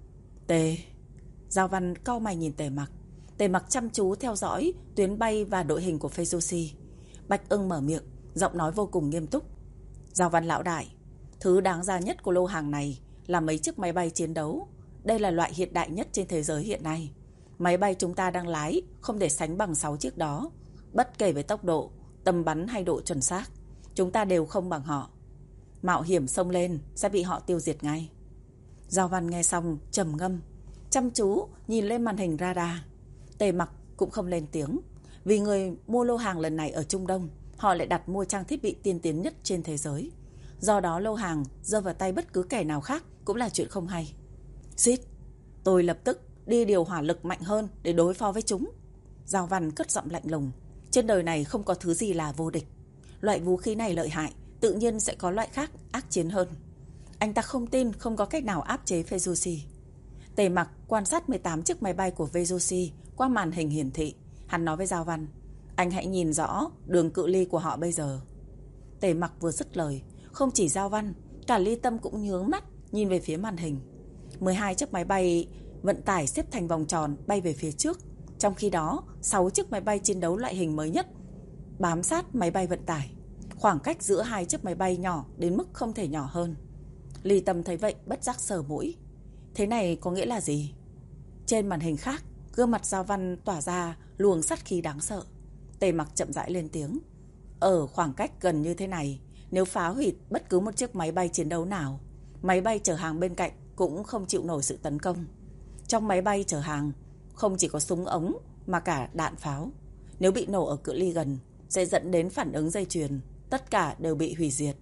S1: Tề. Giao Văn cau mày nhìn Tề Mặc. Tề Mặc chăm chú theo dõi tuyến bay và đội hình của Phê Du Si. Bạch Ưng mở miệng, giọng nói vô cùng nghiêm túc. Giao Văn lão đại, thứ đáng giá nhất của lô hàng này là mấy chiếc máy bay chiến đấu. Đây là loại hiện đại nhất trên thế giới hiện nay. Máy bay chúng ta đang lái không thể sánh bằng 6 chiếc đó. Bất kể về tốc độ, tầm bắn hay độ chuẩn xác, chúng ta đều không bằng họ. Mạo hiểm xông lên sẽ bị họ tiêu diệt ngay. Giao Văn nghe xong trầm ngâm, chăm chú nhìn lên màn hình radar. Tề Mặc cũng không lên tiếng. Vì người mua lô hàng lần này ở Trung Đông, họ lại đặt mua trang thiết bị tiên tiến nhất trên thế giới. Do đó lô hàng rơi vào tay bất cứ kẻ nào khác cũng là chuyện không hay. Xít, tôi lập tức đi điều hỏa lực mạnh hơn để đối phó với chúng. Giao Văn cất giọng lạnh lùng. Trên đời này không có thứ gì là vô địch. Loại vũ khí này lợi hại, tự nhiên sẽ có loại khác ác chiến hơn. Anh ta không tin không có cách nào áp chế Phê Du Si. Tề Mặc quan sát 18 chiếc máy bay của Phê Du Si qua màn hình hiển thị. Hắn nói với Giao Văn, anh hãy nhìn rõ đường cự ly của họ bây giờ. Tề Mặc vừa dứt lời, không chỉ Giao Văn, cả Ly Tâm cũng nhướng mắt nhìn về phía màn hình. 12 chiếc máy bay vận tải xếp thành vòng tròn bay về phía trước. Trong khi đó 6 chiếc máy bay chiến đấu loại hình mới nhất bám sát máy bay vận tải. Khoảng cách giữa hai chiếc máy bay nhỏ đến mức không thể nhỏ hơn. Ly Tâm thấy vậy bất giác sờ mũi. Thế này có nghĩa là gì? Trên màn hình khác, gương mặt Giao Văn tỏa ra luồng sát khí đáng sợ. Tề Mặc chậm rãi lên tiếng. Ở khoảng cách gần như thế này, nếu phá hủy bất cứ một chiếc máy bay chiến đấu nào, máy bay chở hàng bên cạnh cũng không chịu nổi sự tấn công. Trong máy bay chở hàng không chỉ có súng ống mà cả đạn pháo. Nếu bị nổ ở cự ly gần sẽ dẫn đến phản ứng dây chuyền, tất cả đều bị hủy diệt.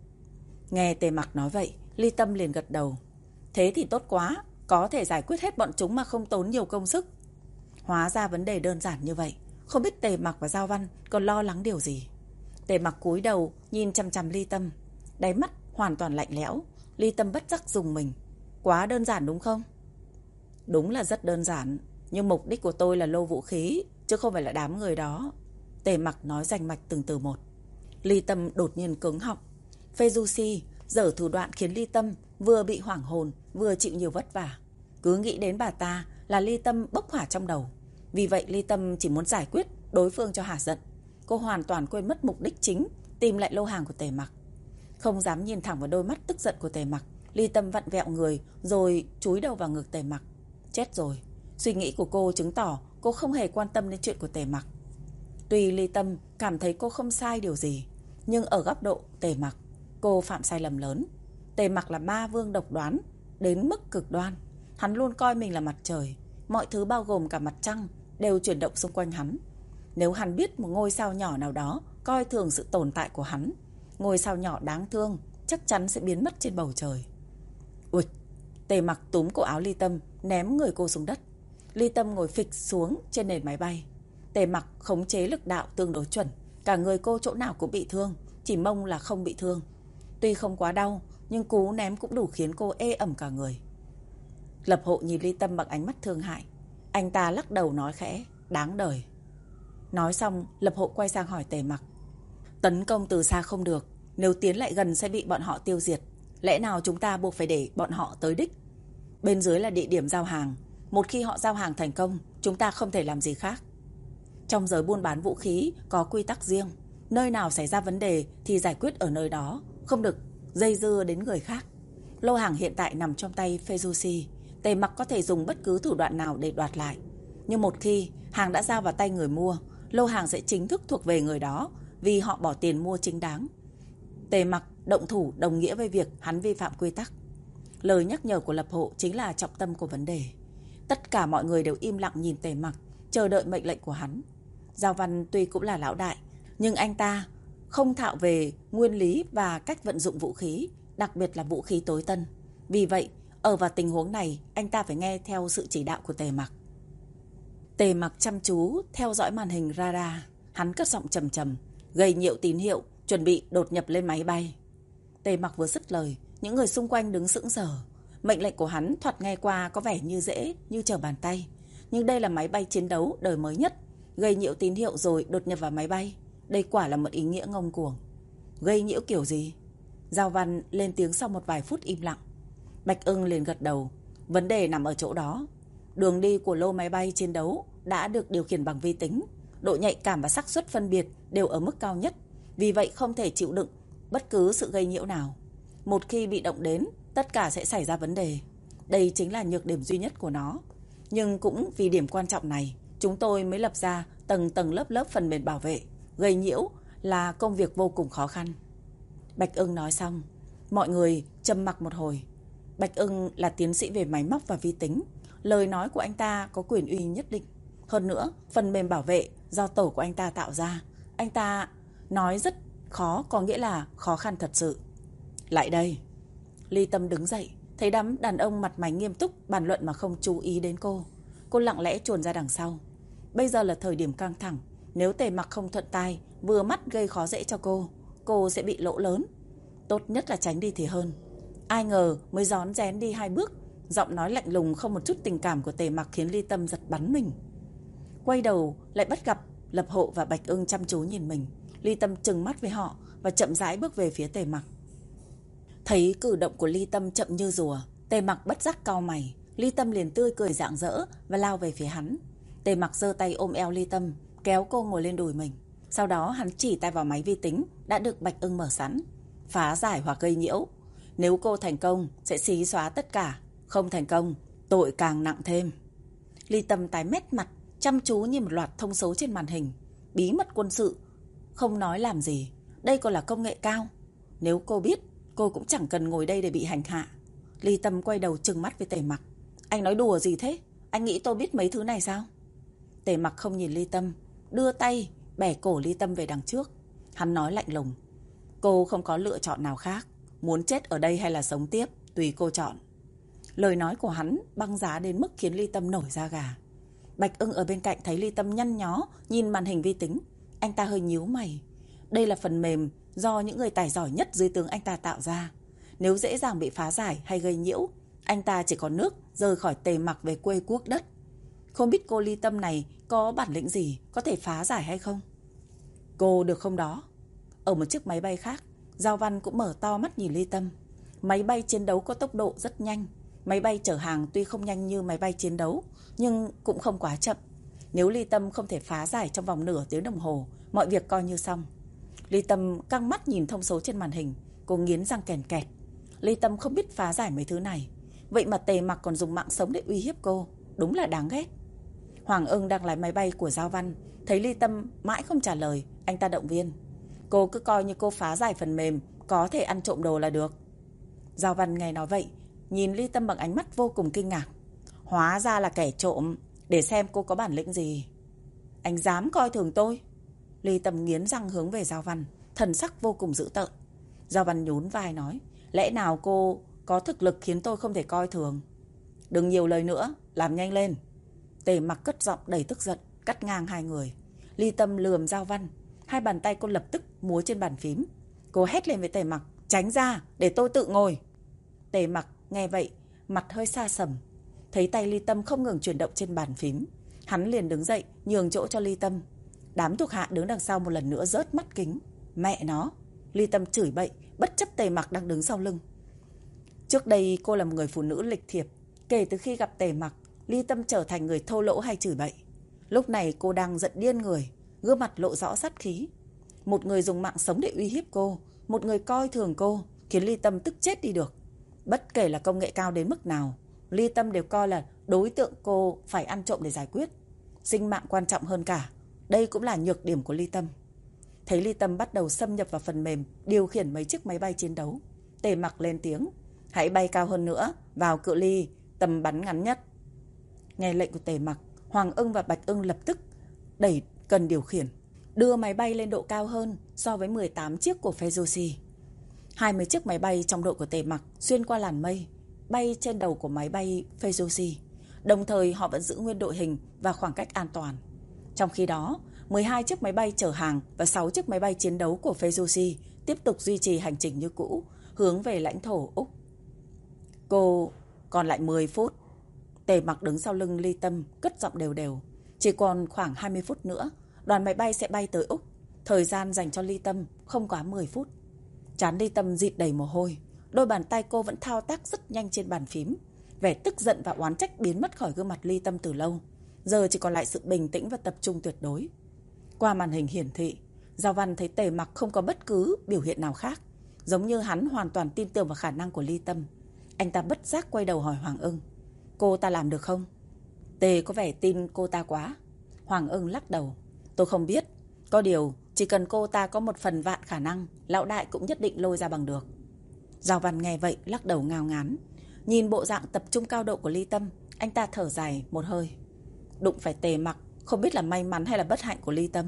S1: Nghe Tề Mặc nói vậy, Ly Tâm liền gật đầu. Thế thì tốt quá, có thể giải quyết hết bọn chúng mà không tốn nhiều công sức. Hóa ra vấn đề đơn giản như vậy. Không biết Tề Mặc và Giao Văn còn lo lắng điều gì. Tề Mặc cúi đầu nhìn chằm chằm Ly Tâm, đáy mắt hoàn toàn lạnh lẽo. Ly Tâm bất giác rùng mình. Quá đơn giản đúng không? Đúng là rất đơn giản, nhưng mục đích của tôi là lô vũ khí, chứ không phải là đám người đó. Tề Mặc nói rành mạch từng từ một. Ly Tâm đột nhiên cứng họng. Phê Du Si giở thủ đoạn khiến Ly Tâm vừa bị hoảng hồn vừa chịu nhiều vất vả. Cứ nghĩ đến bà ta là Ly Tâm bốc hỏa trong đầu. Vì vậy Ly Tâm chỉ muốn giải quyết đối phương cho hả giận. Cô hoàn toàn quên mất mục đích chính, tìm lại lô hàng của Tề Mặc. Không dám nhìn thẳng vào đôi mắt tức giận của Tề Mặc, Ly Tâm vặn vẹo người rồi chúi đầu vào ngực Tề Mặc. Chết rồi. Suy nghĩ của cô chứng tỏ cô không hề quan tâm đến chuyện của Tề Mặc. Tuy Ly Tâm cảm thấy cô không sai điều gì, nhưng ở góc độ Tề Mặc, cô phạm sai lầm lớn. Tề Mặc là ma vương độc đoán đến mức cực đoan. Hắn luôn coi mình là mặt trời, mọi thứ bao gồm cả mặt trăng đều chuyển động xung quanh hắn. Nếu hắn biết một ngôi sao nhỏ nào đó coi thường sự tồn tại của hắn, ngôi sao nhỏ đáng thương chắc chắn sẽ biến mất trên bầu trời. Uịch! Tề Mặc túm cổ áo Ly Tâm, ném người cô xuống đất. Ly Tâm ngồi phịch xuống trên nền máy bay. Tề Mặc khống chế lực đạo tương đối chuẩn, cả người cô chỗ nào cũng bị thương, chỉ mông là không bị thương. Tuy không quá đau, nhưng cú ném cũng đủ khiến cô ê ẩm cả người. Lập Hộ nhìn Ly Tâm bằng ánh mắt thương hại. Anh ta lắc đầu nói khẽ, đáng đời. Nói xong, Lập Hộ quay sang hỏi Tề Mặc. Tấn công từ xa không được, nếu tiến lại gần sẽ bị bọn họ tiêu diệt. Lẽ nào chúng ta buộc phải để bọn họ tới đích? Bên dưới là địa điểm giao hàng. Một khi họ giao hàng thành công, chúng ta không thể làm gì khác. Trong giới buôn bán vũ khí có quy tắc riêng. Nơi nào xảy ra vấn đề thì giải quyết ở nơi đó, không được dây dưa đến người khác. Lô hàng hiện tại nằm trong tay Fezusi. Tề Mặc có thể dùng bất cứ thủ đoạn nào để đoạt lại. Nhưng một khi hàng đã giao vào tay người mua, lô hàng sẽ chính thức thuộc về người đó, vì họ bỏ tiền mua chính đáng. Tề Mặc động thủ đồng nghĩa với việc hắn vi phạm quy tắc. Lời nhắc nhở của Lập Hộ chính là trọng tâm của vấn đề. Tất cả mọi người đều im lặng nhìn Tề Mặc, chờ đợi mệnh lệnh của hắn. Giao Văn tuy cũng là lão đại, nhưng anh ta không thạo về nguyên lý và cách vận dụng vũ khí, đặc biệt là vũ khí tối tân. Vì vậy, ở vào tình huống này, anh ta phải nghe theo sự chỉ đạo của Tề Mặc. Tề Mặc chăm chú theo dõi màn hình radar, hắn cất giọng trầm trầm, gầy nhiễu tín hiệu, chuẩn bị đột nhập lên máy bay. Tề Mặc vừa dứt lời, những người xung quanh đứng sững sờ. Mệnh lệnh của hắn thoạt nghe qua có vẻ như dễ, như trở bàn tay. Nhưng đây là máy bay chiến đấu đời mới nhất. Gây nhiễu tín hiệu rồi đột nhập vào máy bay. Đây quả là một ý nghĩa ngông cuồng. Gây nhiễu kiểu gì? Giao Văn lên tiếng sau một vài phút im lặng. Bạch Ưng liền gật đầu. Vấn đề nằm ở chỗ đó. Đường đi của lô máy bay chiến đấu đã được điều khiển bằng vi tính. Độ nhạy cảm và xác suất phân biệt đều ở mức cao nhất. Vì vậy không thể chịu đựng bất cứ sự gây nhiễu nào. Một khi bị động đến, tất cả sẽ xảy ra vấn đề. Đây chính là nhược điểm duy nhất của nó. Nhưng cũng vì điểm quan trọng này, chúng tôi mới lập ra tầng tầng lớp lớp phần mềm bảo vệ. Gây nhiễu là công việc vô cùng khó khăn. Bạch Ưng nói xong, mọi người trầm mặc một hồi. Bạch Ưng là tiến sĩ về máy móc và vi tính. Lời nói của anh ta có quyền uy nhất định. Hơn nữa, phần mềm bảo vệ do tổ của anh ta tạo ra. Anh ta nói rất khó, có nghĩa là khó khăn thật sự. Lại đây. Ly Tâm đứng dậy, thấy đám đàn ông mặt mày nghiêm túc bàn luận mà không chú ý đến cô. Cô lặng lẽ chuồn ra đằng sau. Bây giờ là thời điểm căng thẳng. Nếu Tề Mặc không thuận tai, vừa mắt gây khó dễ cho cô sẽ bị lỗ lớn. Tốt nhất là tránh đi thì hơn. Ai ngờ mới rón rén đi 2 bước, giọng nói lạnh lùng không một chút tình cảm của Tề Mặc khiến Ly Tâm giật bắn mình. Quay đầu lại bắt gặp Lập Hộ và Bạch Ưng chăm chú nhìn mình. Ly Tâm trừng mắt với họ và chậm rãi bước về phía Tề Mặc. Thấy cử động của Ly Tâm chậm như rùa, Tề Mặc bất giác cau mày. Ly Tâm liền tươi cười rạng rỡ và lao về phía hắn. Tề Mặc giơ tay ôm eo Ly Tâm, kéo cô ngồi lên đùi mình. Sau đó hắn chỉ tay vào máy vi tính đã được Bạch Ưng mở sẵn. Phá giải hoặc gây nhiễu. Nếu cô thành công sẽ xí xóa tất cả, không thành công tội càng nặng thêm. Ly Tâm tái mét mặt, chăm chú nhìn một loạt thông số trên màn hình. Bí mật quân sự, không nói làm gì. Đây còn là công nghệ cao. Nếu cô biết, cô cũng chẳng cần ngồi đây để bị hành hạ. Ly Tâm quay đầu trừng mắt với Tề Mặc. Anh nói đùa gì thế? Anh nghĩ tôi biết mấy thứ này sao? Tề Mặc không nhìn Ly Tâm, đưa tay bẻ cổ Ly Tâm về đằng trước. Hắn nói lạnh lùng. Cô không có lựa chọn nào khác. Muốn chết ở đây hay là sống tiếp, tùy cô chọn. Lời nói của hắn băng giá đến mức khiến Ly Tâm nổi da gà. Bạch Ưng ở bên cạnh thấy Ly Tâm nhăn nhó nhìn màn hình vi tính. Anh ta hơi nhíu mày. Đây là phần mềm do những người tài giỏi nhất dưới tướng anh ta tạo ra. Nếu dễ dàng bị phá giải hay gây nhiễu, anh ta chỉ có nước rời khỏi Tề Mặc về quê quốc đất. Không biết cô Ly Tâm này có bản lĩnh gì, có thể phá giải hay không? Cô được không đó? Ở một chiếc máy bay khác, Giao Văn cũng mở to mắt nhìn Ly Tâm. Máy bay chiến đấu có tốc độ rất nhanh. Máy bay chở hàng tuy không nhanh như máy bay chiến đấu, nhưng cũng không quá chậm. Nếu Ly Tâm không thể phá giải trong vòng nửa tiếng đồng hồ, mọi việc coi như xong. Ly Tâm căng mắt nhìn thông số trên màn hình, cô nghiến răng kèn kẹt. Ly Tâm không biết phá giải mấy thứ này, vậy mà Tề Mặc còn dùng mạng sống để uy hiếp cô, đúng là đáng ghét. Hoàng Ưng đang lái máy bay của Giao Văn, thấy Ly Tâm mãi không trả lời, anh ta động viên. Cô cứ coi như cô phá giải phần mềm, có thể ăn trộm đồ là được. Giao Văn nghe nói vậy, nhìn Ly Tâm bằng ánh mắt vô cùng kinh ngạc. Hóa ra là kẻ trộm, để xem cô có bản lĩnh gì. Anh dám coi thường tôi? Ly Tâm nghiến răng hướng về Giao Văn, thần sắc vô cùng dữ tợn. Giao Văn nhún vai nói, lẽ nào cô có thực lực khiến tôi không thể coi thường? Đừng nhiều lời nữa, làm nhanh lên. Tề Mặc cất giọng đầy tức giận, cắt ngang hai người. Ly Tâm lườm Giao Văn, hai bàn tay cô lập tức múa trên bàn phím. Cô hét lên với Tề Mặc, tránh ra, để tôi tự ngồi. Tề Mặc nghe vậy, mặt hơi xa sầm. Thấy tay Ly Tâm không ngừng chuyển động trên bàn phím, hắn liền đứng dậy, nhường chỗ cho Ly Tâm. Đám thuộc hạ đứng đằng sau một lần nữa rớt mắt kính. Mẹ nó! Ly Tâm chửi bậy, bất chấp Tề Mặc đang đứng sau lưng. Trước đây cô là một người phụ nữ lịch thiệp. Kể từ khi gặp Tề Mặc, Ly Tâm trở thành người thô lỗ hay chửi bậy. Lúc này cô đang giận điên người, gương mặt lộ rõ sát khí. Một người dùng mạng sống để uy hiếp cô, một người coi thường cô, khiến Ly Tâm tức chết đi được. Bất kể là công nghệ cao đến mức nào, Ly Tâm đều coi là đối tượng cô phải ăn trộm để giải quyết. Sinh mạng quan trọng hơn cả. Đây cũng là nhược điểm của Ly Tâm. Thấy Ly Tâm bắt đầu xâm nhập vào phần mềm điều khiển mấy chiếc máy bay chiến đấu, Tề Mặc lên tiếng, hãy bay cao hơn nữa, vào cự ly tầm bắn ngắn nhất. Nghe lệnh của Tề Mặc, Hoàng Ưng và Bạch Ưng lập tức đẩy cần điều khiển, đưa máy bay lên độ cao hơn so với 18 chiếc của Ferdowsi. 20 chiếc máy bay trong đội của Tề Mặc xuyên qua làn mây, bay trên đầu của máy bay Ferdowsi. Đồng thời họ vẫn giữ nguyên đội hình và khoảng cách an toàn. Trong khi đó, 12 chiếc máy bay chở hàng và 6 chiếc máy bay chiến đấu của Ferdowsi tiếp tục duy trì hành trình như cũ, hướng về lãnh thổ Úc. Cô còn lại 10 phút. Tề Mặc đứng sau lưng Ly Tâm, cất giọng đều đều. Chỉ còn khoảng 20 phút nữa, đoàn máy bay sẽ bay tới Úc. Thời gian dành cho Ly Tâm không quá 10 phút. Trán Ly Tâm dịt đầy mồ hôi. Đôi bàn tay cô vẫn thao tác rất nhanh trên bàn phím. Vẻ tức giận và oán trách biến mất khỏi gương mặt Ly Tâm từ lâu. Giờ chỉ còn lại sự bình tĩnh và tập trung tuyệt đối. Qua màn hình hiển thị, Giao Văn thấy Tề Mặc không có bất cứ biểu hiện nào khác, giống như hắn hoàn toàn tin tưởng vào khả năng của Ly Tâm. Anh ta bất giác quay đầu hỏi Hoàng Ưng, cô ta làm được không? Tề có vẻ tin cô ta quá. Hoàng Ưng lắc đầu, tôi không biết. Có điều, chỉ cần cô ta có một phần vạn khả năng, lão đại cũng nhất định lôi ra bằng được. Giao Văn nghe vậy lắc đầu ngao ngán. Nhìn bộ dạng tập trung cao độ của Ly Tâm, anh ta thở dài một hơi. Đụng phải Tề Mặc, không biết là may mắn hay là bất hạnh của Ly Tâm.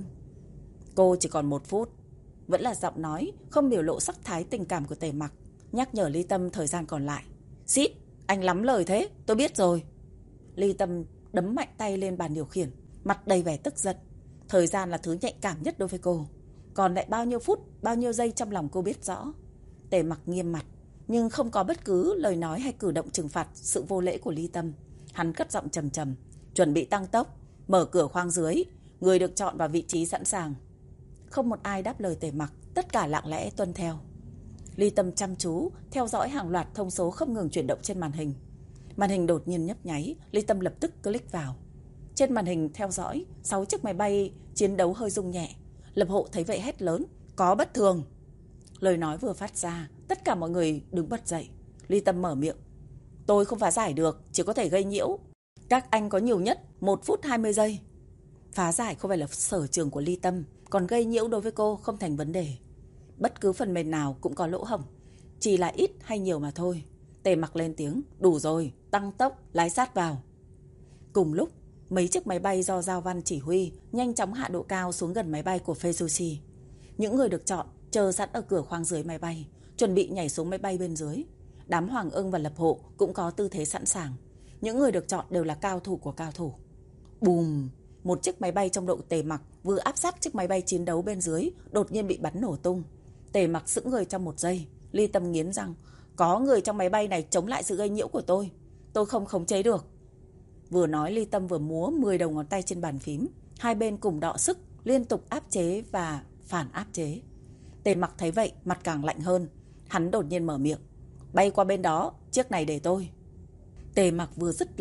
S1: Cô chỉ còn 1 phút. Vẫn là giọng nói không biểu lộ sắc thái tình cảm của Tề Mặc, nhắc nhở Ly Tâm thời gian còn lại. Xít, anh lắm lời thế, tôi biết rồi. Ly Tâm đấm mạnh tay lên bàn điều khiển, mặt đầy vẻ tức giận. Thời gian là thứ nhạy cảm nhất đối với cô. Còn lại bao nhiêu phút, bao nhiêu giây trong lòng cô biết rõ. Tề Mặc nghiêm mặt, nhưng không có bất cứ lời nói hay cử động trừng phạt sự vô lễ của Ly Tâm. Hắn cất giọng trầm trầm, chuẩn bị tăng tốc, mở cửa khoang dưới, người được chọn vào vị trí sẵn sàng. Không một ai đáp lời Tề Mặc, tất cả lặng lẽ tuân theo. Ly Tâm chăm chú theo dõi hàng loạt thông số không ngừng chuyển động trên màn hình. Màn hình đột nhiên nhấp nháy, Ly Tâm lập tức click vào. Trên màn hình theo dõi 6 chiếc máy bay chiến đấu hơi rung nhẹ. Lập hộ thấy vậy hét lớn, có bất thường. Lời nói vừa phát ra, tất cả mọi người đứng bật dậy. Ly Tâm mở miệng, tôi không phá giải được, chỉ có thể gây nhiễu. Các anh có nhiều nhất 1 phút 20 giây. Phá giải không phải là sở trường của Ly Tâm, còn gây nhiễu đối với cô không thành vấn đề. Bất cứ phần mềm nào cũng có lỗ hổng, chỉ là ít hay nhiều mà thôi. Tề Mặc lên tiếng, đủ rồi, tăng tốc, lái sát vào. Cùng lúc, mấy chiếc máy bay do Giao Văn chỉ huy nhanh chóng hạ độ cao xuống gần máy bay của Ferdowsi. Những người được chọn chờ sẵn ở cửa khoang dưới máy bay, chuẩn bị nhảy xuống máy bay bên dưới. Đám Hoàng Ưng và Lập Hộ cũng có tư thế sẵn sàng. Những người được chọn đều là cao thủ của cao thủ. Bùm! Một chiếc máy bay trong đội Tề Mặc vừa áp sát chiếc máy bay chiến đấu bên dưới, đột nhiên bị bắn nổ tung. Tề Mặc sững người trong 1 giây. Ly Tâm nghiến răng, có người trong máy bay này chống lại sự gây nhiễu của tôi không khống chế được. Vừa nói Ly Tâm vừa múa 10 đầu ngón tay trên bàn phím. Hai bên cùng đọ sức, liên tục áp chế và phản áp chế. Tề Mặc thấy vậy, mặt càng lạnh hơn. Hắn đột nhiên mở miệng, bay qua bên đó, chiếc này để tôi. Tề Mặc vừa dứt lời,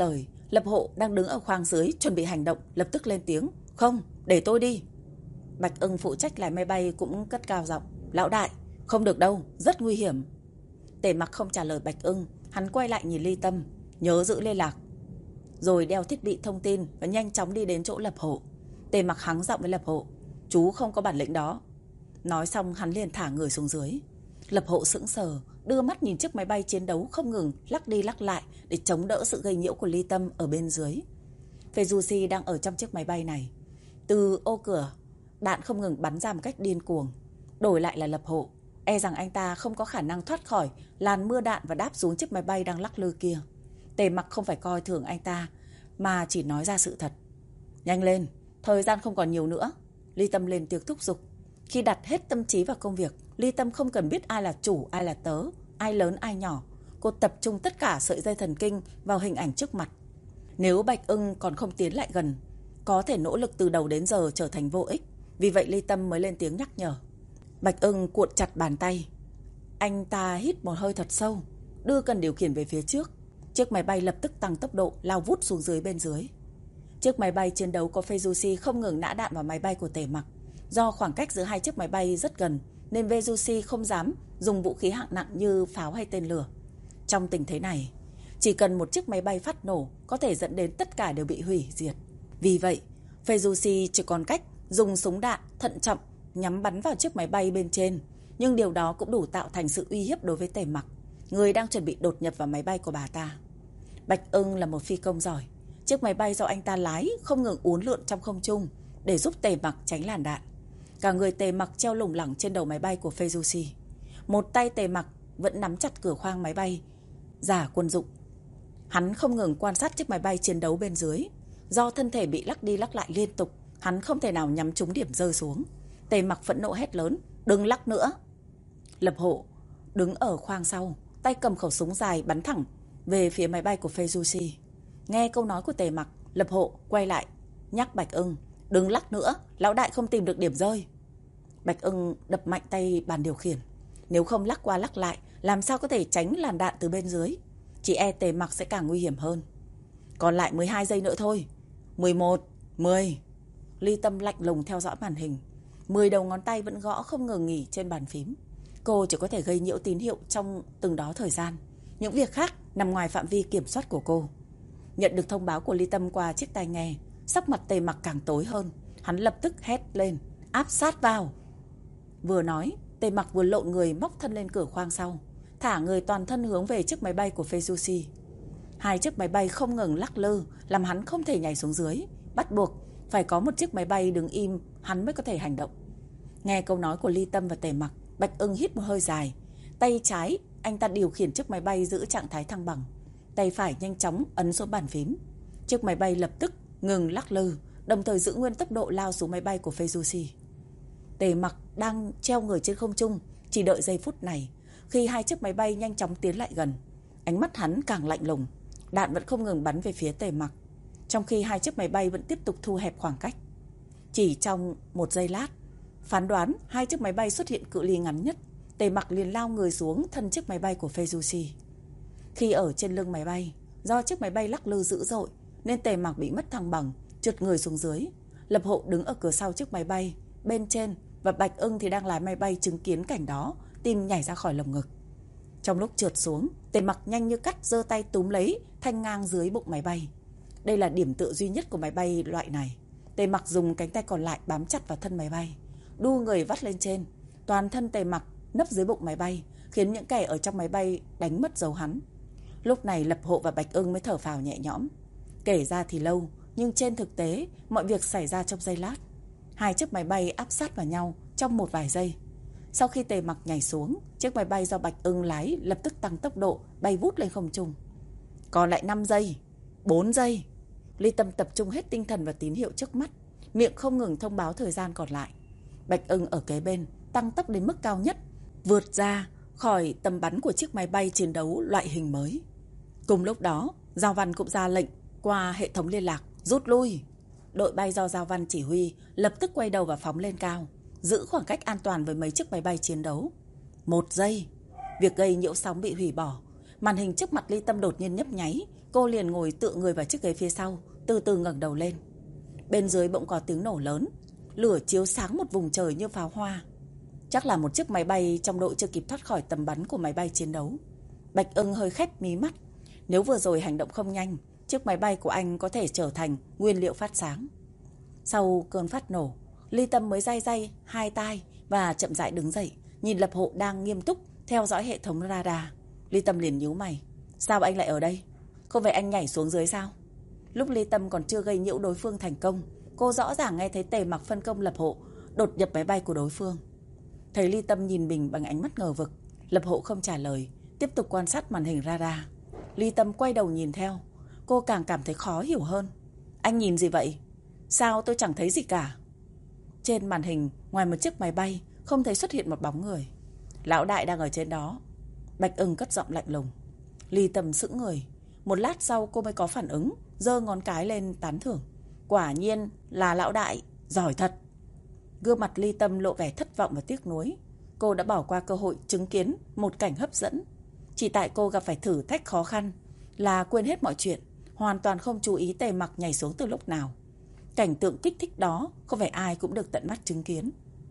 S1: Lập Hộ đang đứng ở khoang dưới chuẩn bị hành động, lập tức lên tiếng. Không, để tôi đi. Bạch Ưng phụ trách lái máy bay cũng cất cao giọng. Lão đại, không được đâu, rất nguy hiểm. Tề Mặc không trả lời Bạch Ưng, hắn quay lại nhìn Ly Tâm. Nhớ giữ liên lạc. Rồi đeo thiết bị thông tin và nhanh chóng đi đến chỗ Lập Hộ. Tề Mặc hắng giọng với Lập Hộ. Chú không có bản lĩnh đó. Nói xong hắn liền thả người xuống dưới. Lập Hộ sững sờ, đưa mắt nhìn chiếc máy bay chiến đấu không ngừng lắc đi lắc lại để chống đỡ sự gây nhiễu của Ly Tâm ở bên dưới. Fejusi đang ở trong chiếc máy bay này. Từ ô cửa, đạn không ngừng bắn ra một cách điên cuồng. Đổi lại là Lập Hộ, e rằng anh ta không có khả năng thoát khỏi làn mưa đạn và đáp xuống chiếc máy bay đang lắc lư kia. Tề Mặc không phải coi thường anh ta, mà chỉ nói ra sự thật. Nhanh lên, thời gian không còn nhiều nữa. Ly Tâm lên tiếng thúc giục. Khi đặt hết tâm trí vào công việc, Ly Tâm không cần biết ai là chủ, ai là tớ, ai lớn, ai nhỏ. Cô tập trung tất cả sợi dây thần kinh vào hình ảnh trước mặt. Nếu Bạch Ưng còn không tiến lại gần, có thể nỗ lực từ đầu đến giờ trở thành vô ích. Vì vậy Ly Tâm mới lên tiếng nhắc nhở. Bạch Ưng cuộn chặt bàn tay. Anh ta hít một hơi thật sâu, đưa cần điều khiển về phía trước. Chiếc máy bay lập tức tăng tốc độ, lao vút xuống dưới bên dưới. Chiếc máy bay chiến đấu có Fejusi không ngừng nã đạn vào máy bay của Tề Mặc. Do khoảng cách giữa hai chiếc máy bay rất gần, nên Fejusi không dám dùng vũ khí hạng nặng như pháo hay tên lửa. Trong tình thế này, chỉ cần một chiếc máy bay phát nổ có thể dẫn đến tất cả đều bị hủy diệt. Vì vậy, Fejusi chỉ còn cách dùng súng đạn thận trọng nhắm bắn vào chiếc máy bay bên trên. Nhưng điều đó cũng đủ tạo thành sự uy hiếp đối với Tề Mặc, người đang chuẩn bị đột nhập vào máy bay của bà ta. Bạch Ưng là một phi công giỏi. Chiếc máy bay do anh ta lái không ngừng uốn lượn trong không trung để giúp Tề Mặc tránh làn đạn. Cả người Tề Mặc treo lủng lẳng trên đầu máy bay của Fejusi. Một tay Tề Mặc vẫn nắm chặt cửa khoang máy bay giả quân dụng. Hắn không ngừng quan sát chiếc máy bay chiến đấu bên dưới. Do thân thể bị lắc đi lắc lại liên tục, hắn không thể nào nhắm trúng điểm rơi xuống. Tề Mặc phẫn nộ hét lớn. Đừng lắc nữa. Lập Hộ đứng ở khoang sau, tay cầm khẩu súng dài bắn thẳng về phía máy bay của Fejusi. Nghe câu nói của Tề Mặc, Lập Hộ quay lại nhắc Bạch Ưng. Đừng lắc nữa, lão đại không tìm được điểm rơi. Bạch Ưng đập mạnh tay bàn điều khiển. Nếu không lắc qua lắc lại, làm sao có thể tránh làn đạn từ bên dưới? Chỉ e Tề Mặc sẽ càng nguy hiểm hơn. Còn lại 12 giây nữa thôi. 11, 10. Ly Tâm lạnh lùng theo dõi màn hình. 10 đầu ngón tay vẫn gõ không ngừng nghỉ trên bàn phím. Cô chỉ có thể gây nhiễu tín hiệu trong từng đó thời gian. Những việc khác nằm ngoài phạm vi kiểm soát của cô. Nhận được thông báo của Ly Tâm qua chiếc tai nghe, sắc mặt Tề Mặc càng tối hơn. Hắn lập tức hét lên. Áp sát vào. Vừa nói, Tề Mặc vừa lộn người móc thân lên cửa khoang sau, thả người toàn thân hướng về chiếc máy bay của Fejusi. Hai chiếc máy bay không ngừng lắc lư, làm hắn không thể nhảy xuống dưới. Bắt buộc phải có một chiếc máy bay đứng im, hắn mới có thể hành động. Nghe câu nói của Ly Tâm và Tề Mặc, Bạch Ưng hít một hơi dài. Tay trái anh ta điều khiển chiếc máy bay giữ trạng thái thăng bằng, tay phải nhanh chóng ấn xuống bàn phím. Chiếc máy bay lập tức ngừng lắc lư, đồng thời giữ nguyên tốc độ lao xuống máy bay của Fejusi. Tề Mặc đang treo người trên không trung, chỉ đợi giây phút này. Khi hai chiếc máy bay nhanh chóng tiến lại gần, ánh mắt hắn càng lạnh lùng. Đạn vẫn không ngừng bắn về phía Tề Mặc, trong khi hai chiếc máy bay vẫn tiếp tục thu hẹp khoảng cách. Chỉ trong một giây lát, phán đoán hai chiếc máy bay xuất hiện cự ly ngắn nhất, Tề Mặc liền lao người xuống thân chiếc máy bay của Fejusi. Khi ở trên lưng máy bay, do chiếc máy bay lắc lư dữ dội nên Tề Mặc bị mất thăng bằng, trượt người xuống dưới. Lập Hộ đứng ở cửa sau chiếc máy bay bên trên và Bạch Ưng thì đang lái máy bay chứng kiến cảnh đó, tim nhảy ra khỏi lồng ngực. Trong lúc trượt xuống, Tề Mặc nhanh như cắt giơ tay túm lấy thanh ngang dưới bụng máy bay. Đây là điểm tựa duy nhất của máy bay loại này. Tề Mặc dùng cánh tay còn lại bám chặt vào thân máy bay, đu người vắt lên trên. Toàn thân Tề Mặc nấp dưới bụng máy bay, khiến những kẻ ở trong máy bay đánh mất dấu hắn. Lúc này Lập Hộ và Bạch Ưng mới thở phào nhẹ nhõm. Kể ra thì lâu, nhưng trên thực tế mọi việc xảy ra trong giây lát. Hai chiếc máy bay áp sát vào nhau trong một vài giây. Sau khi Tề Mặc nhảy xuống, chiếc máy bay do Bạch Ưng lái lập tức tăng tốc độ, bay vút lên không trung. Còn lại 5 giây, 4 giây. Ly Tâm tập trung hết tinh thần vào tín hiệu trước mắt, miệng không ngừng thông báo thời gian còn lại. Bạch Ưng ở kế bên tăng tốc đến mức cao nhất, vượt ra khỏi tầm bắn của chiếc máy bay chiến đấu loại hình mới. Cùng lúc đó, Giao Văn cũng ra lệnh qua hệ thống liên lạc rút lui. Đội bay do Giao Văn chỉ huy lập tức quay đầu và phóng lên cao, giữ khoảng cách an toàn với mấy chiếc máy bay chiến đấu. 1 giây, việc gây nhiễu sóng bị hủy bỏ. Màn hình trước mặt Ly Tâm đột nhiên nhấp nháy, Cô liền ngồi tựa người vào chiếc ghế phía sau, từ từ ngẩng đầu lên. Bên dưới bỗng có tiếng nổ lớn, lửa chiếu sáng một vùng trời như pháo hoa. Chắc là một chiếc máy bay trong đội chưa kịp thoát khỏi tầm bắn của máy bay chiến đấu. Bạch Ưng hơi khép mí mắt. Nếu vừa rồi hành động không nhanh, chiếc máy bay của anh có thể trở thành nguyên liệu phát sáng. Sau cơn phát nổ, Ly Tâm mới day day hai tai và chậm rãi đứng dậy, nhìn Lập Hộ đang nghiêm túc theo dõi hệ thống radar. Ly Tâm liền nhíu mày. Sao anh lại ở đây? Không phải anh nhảy xuống dưới sao? Lúc Ly Tâm còn chưa gây nhiễu đối phương thành công, cô rõ ràng nghe thấy Tề Mặc phân công Lập Hộ đột nhập máy bay của đối phương. Thấy Ly Tâm nhìn mình bằng ánh mắt ngờ vực, Lập Hộ không trả lời, tiếp tục quan sát màn hình radar. Ly Tâm quay đầu nhìn theo, cô càng cảm thấy khó hiểu hơn. Anh nhìn gì vậy? Sao tôi chẳng thấy gì cả? Trên màn hình, ngoài một chiếc máy bay, không thấy xuất hiện một bóng người. Lão đại đang ở trên đó. Bạch Ưng cất giọng lạnh lùng. Ly Tâm sững người. Một lát sau cô mới có phản ứng, giơ ngón cái lên tán thưởng. Quả nhiên là lão đại, giỏi thật. Gương mặt Ly Tâm lộ vẻ thất vọng và tiếc nuối. Cô đã bỏ qua cơ hội chứng kiến một cảnh hấp dẫn. Chỉ tại cô gặp phải thử thách khó khăn là quên hết mọi chuyện, hoàn toàn không chú ý Tề Mặc nhảy xuống từ lúc nào. Cảnh tượng kích thích đó không phải ai cũng được tận mắt chứng kiến.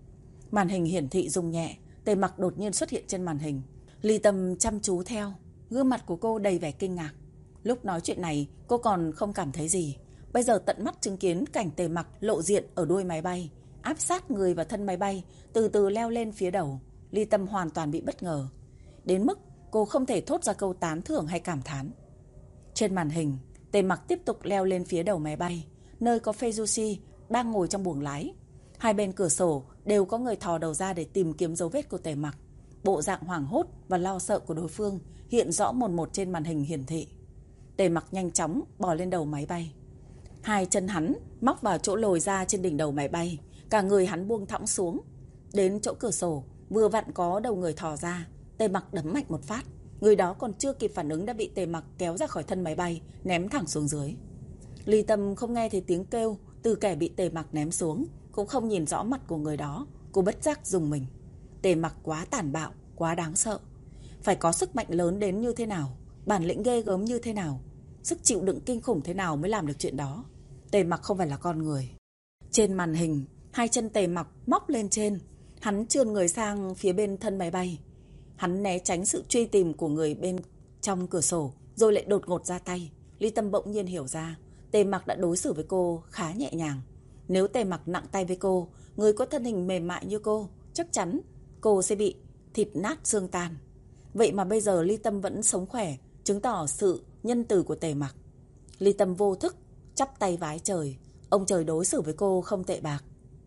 S1: Màn hình hiển thị rung nhẹ, Tề Mặc đột nhiên xuất hiện trên màn hình. Ly Tâm chăm chú theo, gương mặt của cô đầy vẻ kinh ngạc. Lúc nói chuyện này cô còn không cảm thấy gì. Bây giờ tận mắt chứng kiến cảnh Tề Mặc lộ diện ở đuôi máy bay, áp sát người vào thân máy bay, từ từ leo lên phía đầu. Ly Tâm hoàn toàn bị bất ngờ, đến mức cô không thể thốt ra câu tán thưởng hay cảm thán. Trên màn hình, Tề Mặc tiếp tục leo lên phía đầu máy bay, nơi có Feijushi đang ngồi trong buồng lái. Hai bên cửa sổ đều có người thò đầu ra để tìm kiếm dấu vết của Tề Mặc. Bộ dạng hoảng hốt và lo sợ của đối phương hiện rõ mồn một trên màn hình hiển thị. Tề Mặc nhanh chóng bò lên đầu máy bay. Hai chân hắn móc vào chỗ lồi ra trên đỉnh đầu máy bay, cả người hắn buông thõng xuống. Đến chỗ cửa sổ, vừa vặn có đầu người thò ra. Tề Mặc đấm mạnh một phát. Người đó còn chưa kịp phản ứng đã bị Tề Mặc kéo ra khỏi thân máy bay, ném thẳng xuống dưới. Ly Tâm không nghe thấy tiếng kêu từ kẻ bị Tề Mặc ném xuống, cũng không nhìn rõ mặt của người đó. Cô bất giác rùng mình. Tề Mặc quá tàn bạo, quá đáng sợ. Phải có sức mạnh lớn đến như thế nào, bản lĩnh ghê gớm như thế nào, sức chịu đựng kinh khủng thế nào mới làm được chuyện đó. Tề Mặc không phải là con người. Trên màn hình, hai chân Tề Mặc móc lên trên. Hắn trườn người sang phía bên thân máy bay. Hắn né tránh sự truy tìm của người bên trong cửa sổ, rồi lại đột ngột ra tay. Ly Tâm bỗng nhiên hiểu ra, Tề Mặc đã đối xử với cô khá nhẹ nhàng. Nếu Tề Mặc nặng tay với cô, người có thân hình mềm mại như cô, chắc chắn cô sẽ bị thịt nát xương tan. Vậy mà bây giờ Ly Tâm vẫn sống khỏe, chứng tỏ sự nhân từ của Tề Mặc. Ly Tâm vô thức chắp tay vái trời. Ông trời đối xử với cô không tệ bạc.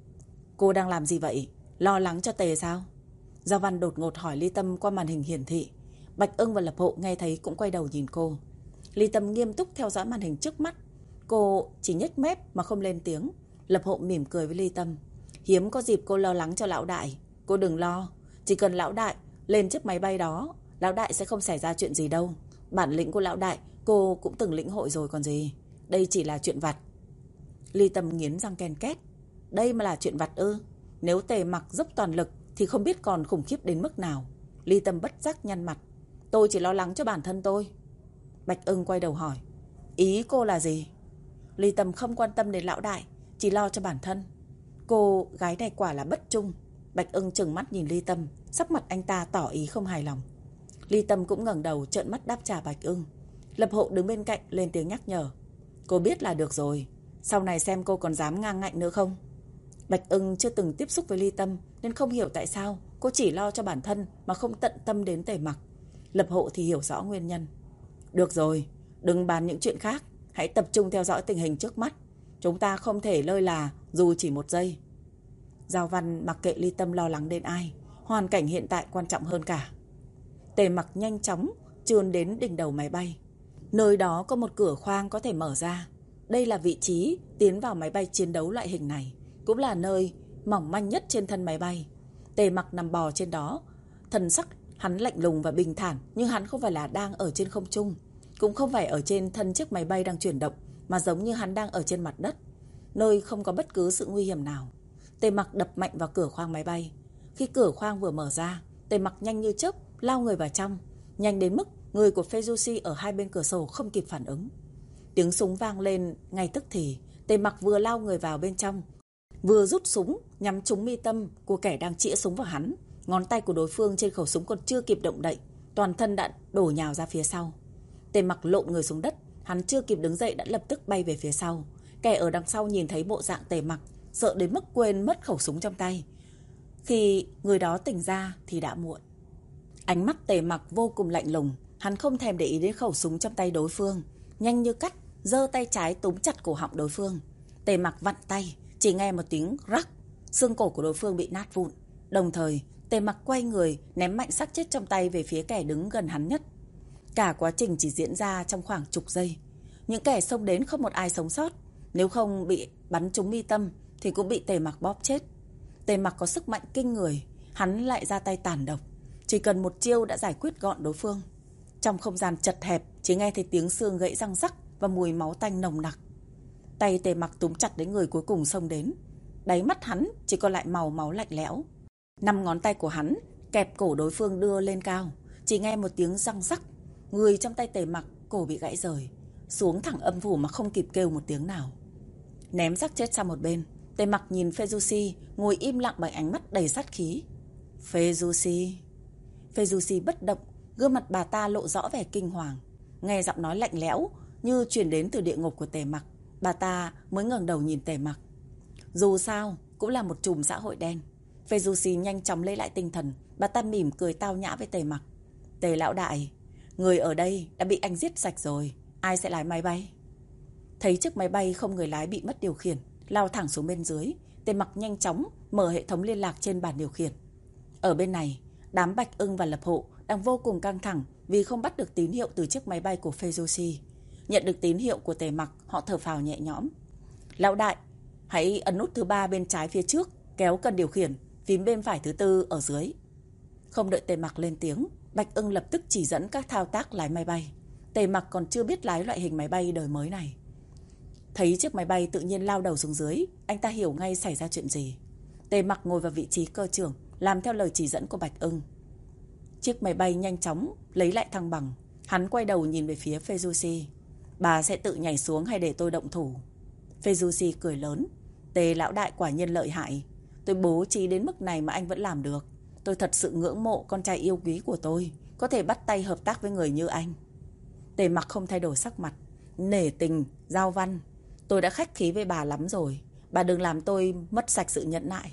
S1: Cô đang làm gì vậy? Lo lắng cho Tề sao? Giao Văn đột ngột hỏi Ly Tâm qua màn hình hiển thị. Bạch Ưng và Lập Hộ nghe thấy cũng quay đầu nhìn cô. Ly Tâm nghiêm túc theo dõi màn hình trước mắt. Cô chỉ nhếch mép mà không lên tiếng. Lập Hộ mỉm cười với Ly Tâm. Hiếm có dịp cô lo lắng cho lão đại. Cô đừng lo, chỉ cần lão đại lên chiếc máy bay đó, lão đại sẽ không xảy ra chuyện gì đâu. Bản lĩnh của lão đại cô cũng từng lĩnh hội rồi còn gì. Đây chỉ là chuyện vặt. Ly Tâm nghiến răng ken két. Đây mà là chuyện vặt ư? Nếu Tề Mặc dốc toàn lực thì không biết còn khủng khiếp đến mức nào. Ly Tâm bất giác nhăn mặt. Tôi chỉ lo lắng cho bản thân tôi. Bạch Ưng quay đầu hỏi. Ý cô là gì? Ly Tâm không quan tâm đến lão đại, chỉ lo cho bản thân. Cô gái này quả là bất trung. Bạch Ưng trừng mắt nhìn Ly Tâm, sắc mặt anh ta tỏ ý không hài lòng. Ly Tâm cũng ngẩng đầu trợn mắt đáp trả Bạch Ưng. Lập Hộ đứng bên cạnh lên tiếng nhắc nhở. Cô biết là được rồi, sau này xem cô còn dám ngang ngạnh nữa không. Bạch Ưng chưa từng tiếp xúc với Ly Tâm nên không hiểu tại sao cô chỉ lo cho bản thân mà không tận tâm đến Tề Mặc. Lập Hộ thì hiểu rõ nguyên nhân. Được rồi, đừng bàn những chuyện khác, hãy tập trung theo dõi tình hình trước mắt. Chúng ta không thể lơi là dù chỉ một giây. Giao Văn mặc kệ Ly Tâm lo lắng đến ai, hoàn cảnh hiện tại quan trọng hơn cả. Tề Mặc nhanh chóng trườn đến đỉnh đầu máy bay. Nơi đó có một cửa khoang có thể mở ra. Đây là vị trí tiến vào máy bay chiến đấu loại hình này, cũng là nơi mỏng manh nhất trên thân máy bay. Tề Mặc nằm bò trên đó, thần sắc hắn lạnh lùng và bình thản, nhưng hắn không phải là đang ở trên không trung, cũng không phải ở trên thân chiếc máy bay đang chuyển động, mà giống như hắn đang ở trên mặt đất, nơi không có bất cứ sự nguy hiểm nào. Tề Mặc đập mạnh vào cửa khoang máy bay. Khi cửa khoang vừa mở ra, Tề Mặc nhanh như chớp lao người vào trong, nhanh đến mức người của Fejusi ở hai bên cửa sổ không kịp phản ứng. Tiếng súng vang lên ngay tức thì, Tề Mặc vừa lao người vào bên trong, vừa rút súng nhắm trúng mi tâm của kẻ đang chĩa súng vào hắn. Ngón tay của đối phương trên khẩu súng còn chưa kịp động đậy, toàn thân đã đổ nhào ra phía sau. Tề Mặc lộn người xuống đất, hắn chưa kịp đứng dậy đã lập tức bay về phía sau. Kẻ ở đằng sau nhìn thấy bộ dạng Tề Mặc, sợ đến mức quên mất khẩu súng trong tay. Khi người đó tỉnh ra thì đã muộn. Ánh mắt Tề Mặc vô cùng lạnh lùng, hắn không thèm để ý đến khẩu súng trong tay đối phương, nhanh như cắt giơ tay trái túm chặt cổ họng đối phương. Tề Mặc vặn tay, chỉ nghe một tiếng rắc, xương cổ của đối phương bị nát vụn. Đồng thời, Tề Mặc quay người ném mạnh xác chết trong tay về phía kẻ đứng gần hắn nhất. Cả quá trình chỉ diễn ra trong khoảng chục giây. Những kẻ xông đến không một ai sống sót, nếu không bị bắn trúng mi tâm thì cũng bị Tề Mặc bóp chết. Tề Mặc có sức mạnh kinh người, hắn lại ra tay tàn độc, chỉ cần một chiêu đã giải quyết gọn đối phương. Trong không gian chật hẹp, chỉ nghe thấy tiếng xương gãy răng rắc và mùi máu tanh nồng nặc. Tay Tề Mặc túm chặt đến người cuối cùng xông đến. Đáy mắt hắn chỉ còn lại màu máu lạnh lẽo. 5 ngón tay của hắn kẹp cổ đối phương đưa lên cao, chỉ nghe một tiếng răng rắc, người trong tay Tề Mặc cổ bị gãy rời, xuống thẳng âm phủ mà không kịp kêu một tiếng nào. Ném xác chết sang một bên, Tề Mặc nhìn Fejusi ngồi im lặng bằng ánh mắt đầy sát khí. Fejusi bất động, gương mặt bà ta lộ rõ vẻ kinh hoàng. Nghe giọng nói lạnh lẽo như truyền đến từ địa ngục của Tề Mặc, bà ta mới ngẩng đầu nhìn Tề Mặc. Dù sao cũng là một trùm xã hội đen. Fejusi nhanh chóng lấy lại tinh thần, bà ta mỉm cười tao nhã với Tề Mặc. Tề lão đại, người ở đây đã bị anh giết sạch rồi, ai sẽ lái máy bay? Thấy chiếc máy bay không người lái bị mất điều khiển, lao thẳng xuống bên dưới, Tề Mặc nhanh chóng mở hệ thống liên lạc trên bàn điều khiển. Ở bên này, đám Bạch Ưng và Lập Hộ đang vô cùng căng thẳng vì không bắt được tín hiệu từ chiếc máy bay của Fejusi. Nhận được tín hiệu của Tề Mặc, họ thở phào nhẹ nhõm. Lão đại, hãy ấn nút thứ 3 bên trái phía trước, kéo cần điều khiển, phím bên phải thứ 4 ở dưới. Không đợi Tề Mặc lên tiếng, Bạch Ưng lập tức chỉ dẫn các thao tác lái máy bay. Tề Mặc còn chưa biết lái loại hình máy bay đời mới này. Thấy chiếc máy bay tự nhiên lao đầu xuống dưới, anh ta hiểu ngay xảy ra chuyện gì. Tề Mặc ngồi vào vị trí cơ trưởng, làm theo lời chỉ dẫn của Bạch Ưng. Chiếc máy bay nhanh chóng lấy lại thăng bằng. Hắn quay đầu nhìn về phía Fejusi. Bà sẽ tự nhảy xuống hay để tôi động thủ? Fejusi cười lớn. Tề lão đại quả nhiên lợi hại. Tôi bố trí đến mức này mà anh vẫn làm được. Tôi thật sự ngưỡng mộ con trai yêu quý của tôi, có thể bắt tay hợp tác với người như anh. Tề Mặc không thay đổi sắc mặt. Nể tình, Giao Văn, tôi đã khách khí với bà lắm rồi. Bà đừng làm tôi mất sạch sự nhẫn nại.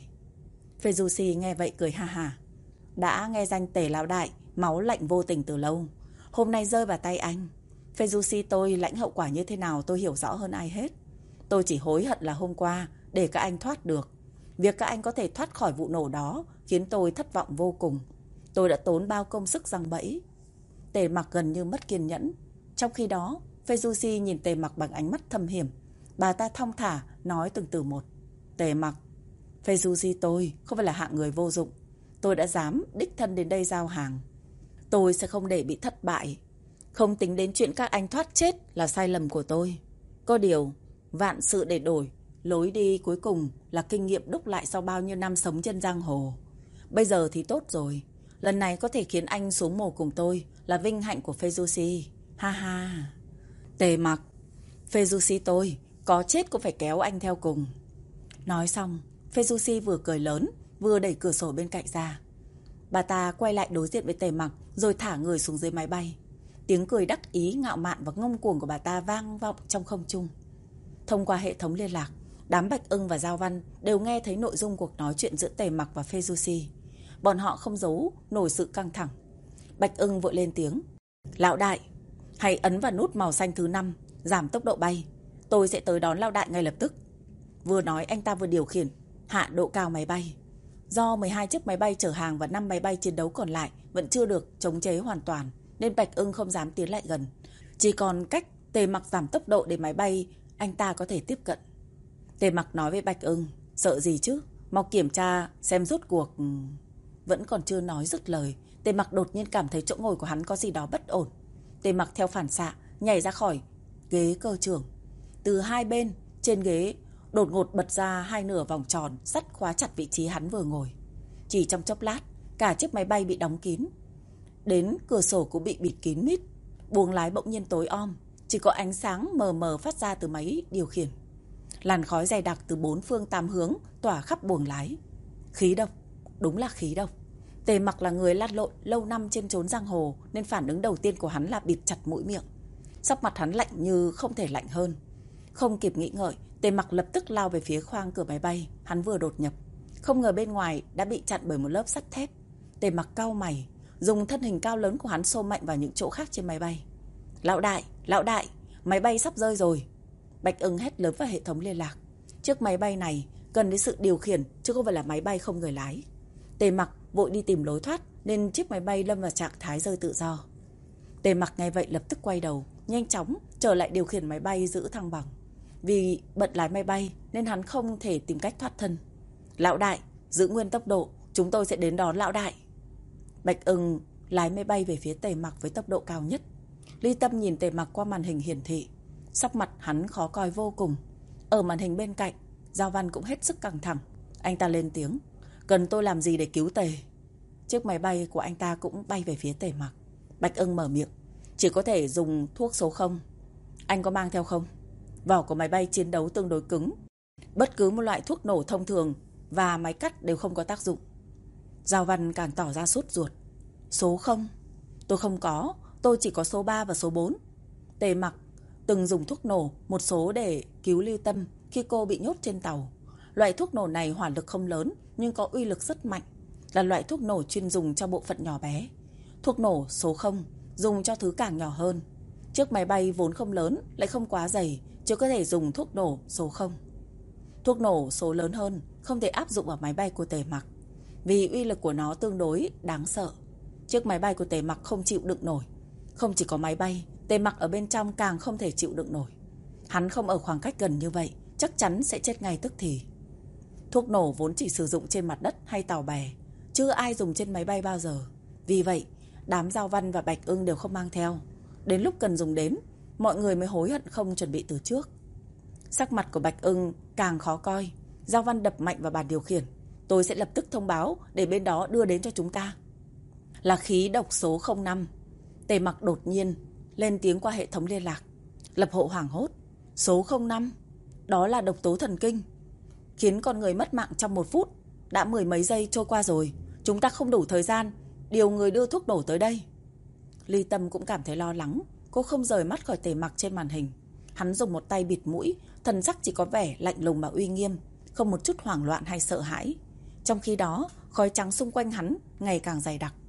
S1: Fejusi nghe vậy cười ha ha. Đã nghe danh Tề lão đại, máu lạnh vô tình từ lâu. Hôm nay rơi vào tay anh. Fejusi tôi lãnh hậu quả như thế nào tôi hiểu rõ hơn ai hết. Tôi chỉ hối hận là hôm qua để các anh thoát được. Việc các anh có thể thoát khỏi vụ nổ đó khiến tôi thất vọng vô cùng. Tôi đã tốn bao công sức giăng bẫy. Tề Mặc gần như mất kiên nhẫn. Trong khi đó, Fejusi nhìn Tề Mặc bằng ánh mắt thâm hiểm. Bà ta thong thả nói từng từ một. Tề Mặc, Fejusi tôi không phải là hạng người vô dụng. Tôi đã dám đích thân đến đây giao hàng. Tôi sẽ không để bị thất bại. Không tính đến chuyện các anh thoát chết là sai lầm của tôi. Có điều, vạn sự để đổi, lối đi cuối cùng là kinh nghiệm đúc lại sau bao nhiêu năm sống trên giang hồ. Bây giờ thì tốt rồi. Lần này có thể khiến anh xuống mồ cùng tôi là vinh hạnh của Fejusi. Ha ha. Tề Mặc, Fejusi tôi có chết cũng phải kéo anh theo cùng. Nói xong, Fejusi vừa cười lớn, vừa đẩy cửa sổ bên cạnh ra. Bà ta quay lại đối diện với Tề Mặc, rồi thả người xuống dưới máy bay. Tiếng cười đắc ý, ngạo mạn và ngông cuồng của bà ta vang vọng trong không trung. Thông qua hệ thống liên lạc, đám Bạch Ưng và Giao Văn đều nghe thấy nội dung cuộc nói chuyện giữa Tề Mặc và Fejusi. Bọn họ không giấu nổi sự căng thẳng. Bạch Ưng vội lên tiếng. Lão đại, hãy ấn vào nút màu xanh thứ 5, giảm tốc độ bay. Tôi sẽ tới đón lão đại ngay lập tức. Vừa nói anh ta vừa điều khiển hạ độ cao máy bay. Do 12 chiếc máy bay chở hàng và 5 máy bay chiến đấu còn lại vẫn chưa được chống chế hoàn toàn, nên Bạch Ưng không dám tiến lại gần. Chỉ còn cách Tề Mặc giảm tốc độ để máy bay anh ta có thể tiếp cận. Tề Mặc nói với Bạch Ưng. Sợ gì chứ, mau kiểm tra xem rốt cuộc. Vẫn còn chưa nói dứt lời, Tề Mặc đột nhiên cảm thấy chỗ ngồi của hắn có gì đó bất ổn. Tề Mặc theo phản xạ nhảy ra khỏi ghế cơ trưởng. Từ hai bên trên ghế đột ngột bật ra hai nửa vòng tròn sắt khóa chặt vị trí hắn vừa ngồi. Chỉ trong chốc lát, cả chiếc máy bay bị đóng kín. Đến cửa sổ cũng bị bịt kín mít. Buồng lái bỗng nhiên tối om, chỉ có ánh sáng mờ mờ phát ra từ máy điều khiển. Làn khói dày đặc từ bốn phương tám hướng tỏa khắp buồng lái. Khí độc, đúng là khí độc. Tề Mặc là người lăn lộn lâu năm trên chốn giang hồ, nên phản ứng đầu tiên của hắn là bịt chặt mũi miệng. Sắc mặt hắn lạnh như không thể lạnh hơn. Không kịp nghĩ ngợi, Tề Mặc lập tức lao về phía khoang cửa máy bay hắn vừa đột nhập. Không ngờ bên ngoài đã bị chặn bởi một lớp sắt thép. Tề Mặc cau mày, dùng thân hình cao lớn của hắn xô mạnh vào những chỗ khác trên máy bay. Lão đại, máy bay sắp rơi rồi. Bạch Ưng hét lớn vào hệ thống liên lạc. Chiếc máy bay này cần đến sự điều khiển, chứ không phải là máy bay không người lái. Tề Mặc vội đi tìm lối thoát, nên chiếc máy bay lâm vào trạng thái rơi tự do. Tề Mặc nghe vậy lập tức quay đầu, nhanh chóng trở lại điều khiển máy bay giữ thăng bằng. Vì bận lái máy bay nên hắn không thể tìm cách thoát thân. Lão đại, giữ nguyên tốc độ, chúng tôi sẽ đến đón lão đại. Bạch Ưng lái máy bay về phía Tề Mặc với tốc độ cao nhất. Ly Tâm nhìn Tề Mặc qua màn hình hiển thị, sắc mặt hắn khó coi vô cùng. Ở màn hình bên cạnh, Giao Văn cũng hết sức căng thẳng. Anh ta lên tiếng, cần tôi làm gì để cứu Tề? Chiếc máy bay của anh ta cũng bay về phía Tề Mặc. Bạch Ưng mở miệng, chỉ có thể dùng thuốc số 0. Anh có mang theo không? Vỏ của máy bay chiến đấu tương đối cứng, bất cứ một loại thuốc nổ thông thường và máy cắt đều không có tác dụng. Giao Văn càng tỏ ra sốt ruột. Số 0? Tôi không có, tôi chỉ có số 3 và số 4. Tề Mặc từng dùng thuốc nổ một số để cứu Ly Tâm khi cô bị nhốt trên tàu. Loại thuốc nổ này hỏa lực không lớn nhưng có uy lực rất mạnh, là loại thuốc nổ chuyên dùng cho bộ phận nhỏ bé. Thuốc nổ số 0 dùng cho thứ càng nhỏ hơn. Chiếc máy bay vốn không lớn lại không quá dày, chỉ có thể dùng thuốc nổ số 0. Thuốc nổ số lớn hơn không thể áp dụng vào máy bay của Tề Mặc, vì uy lực của nó tương đối đáng sợ. Chiếc máy bay của Tề Mặc không chịu đựng nổi. Không chỉ có máy bay, Tề Mặc ở bên trong càng không thể chịu đựng nổi. Hắn không ở khoảng cách gần như vậy, chắc chắn sẽ chết ngay tức thì. Thuốc nổ vốn chỉ sử dụng trên mặt đất hay tàu bè, chưa ai dùng trên máy bay bao giờ. Vì vậy, đám Giao Văn và Bạch Ưng đều không mang theo. Đến lúc cần dùng đến, mọi người mới hối hận không chuẩn bị từ trước. Sắc mặt của Bạch Ưng càng khó coi. Giao Văn đập mạnh vào bàn điều khiển. Tôi sẽ lập tức thông báo để bên đó đưa đến cho chúng ta. Là khí độc số 05. Tề Mặc đột nhiên lên tiếng qua hệ thống liên lạc. Lập Hộ hoảng hốt. Số 05? Đó là độc tố thần kinh, khiến con người mất mạng trong 1 phút. Đã 10 mấy giây trôi qua rồi, chúng ta không đủ thời gian điều người đưa thuốc nổ tới đây. Ly Tâm cũng cảm thấy lo lắng. Cô không rời mắt khỏi Tề Mặc trên màn hình. Hắn dùng một tay bịt mũi, thần sắc chỉ có vẻ lạnh lùng và uy nghiêm, không một chút hoảng loạn hay sợ hãi. Trong khi đó, khói trắng xung quanh hắn ngày càng dày đặc.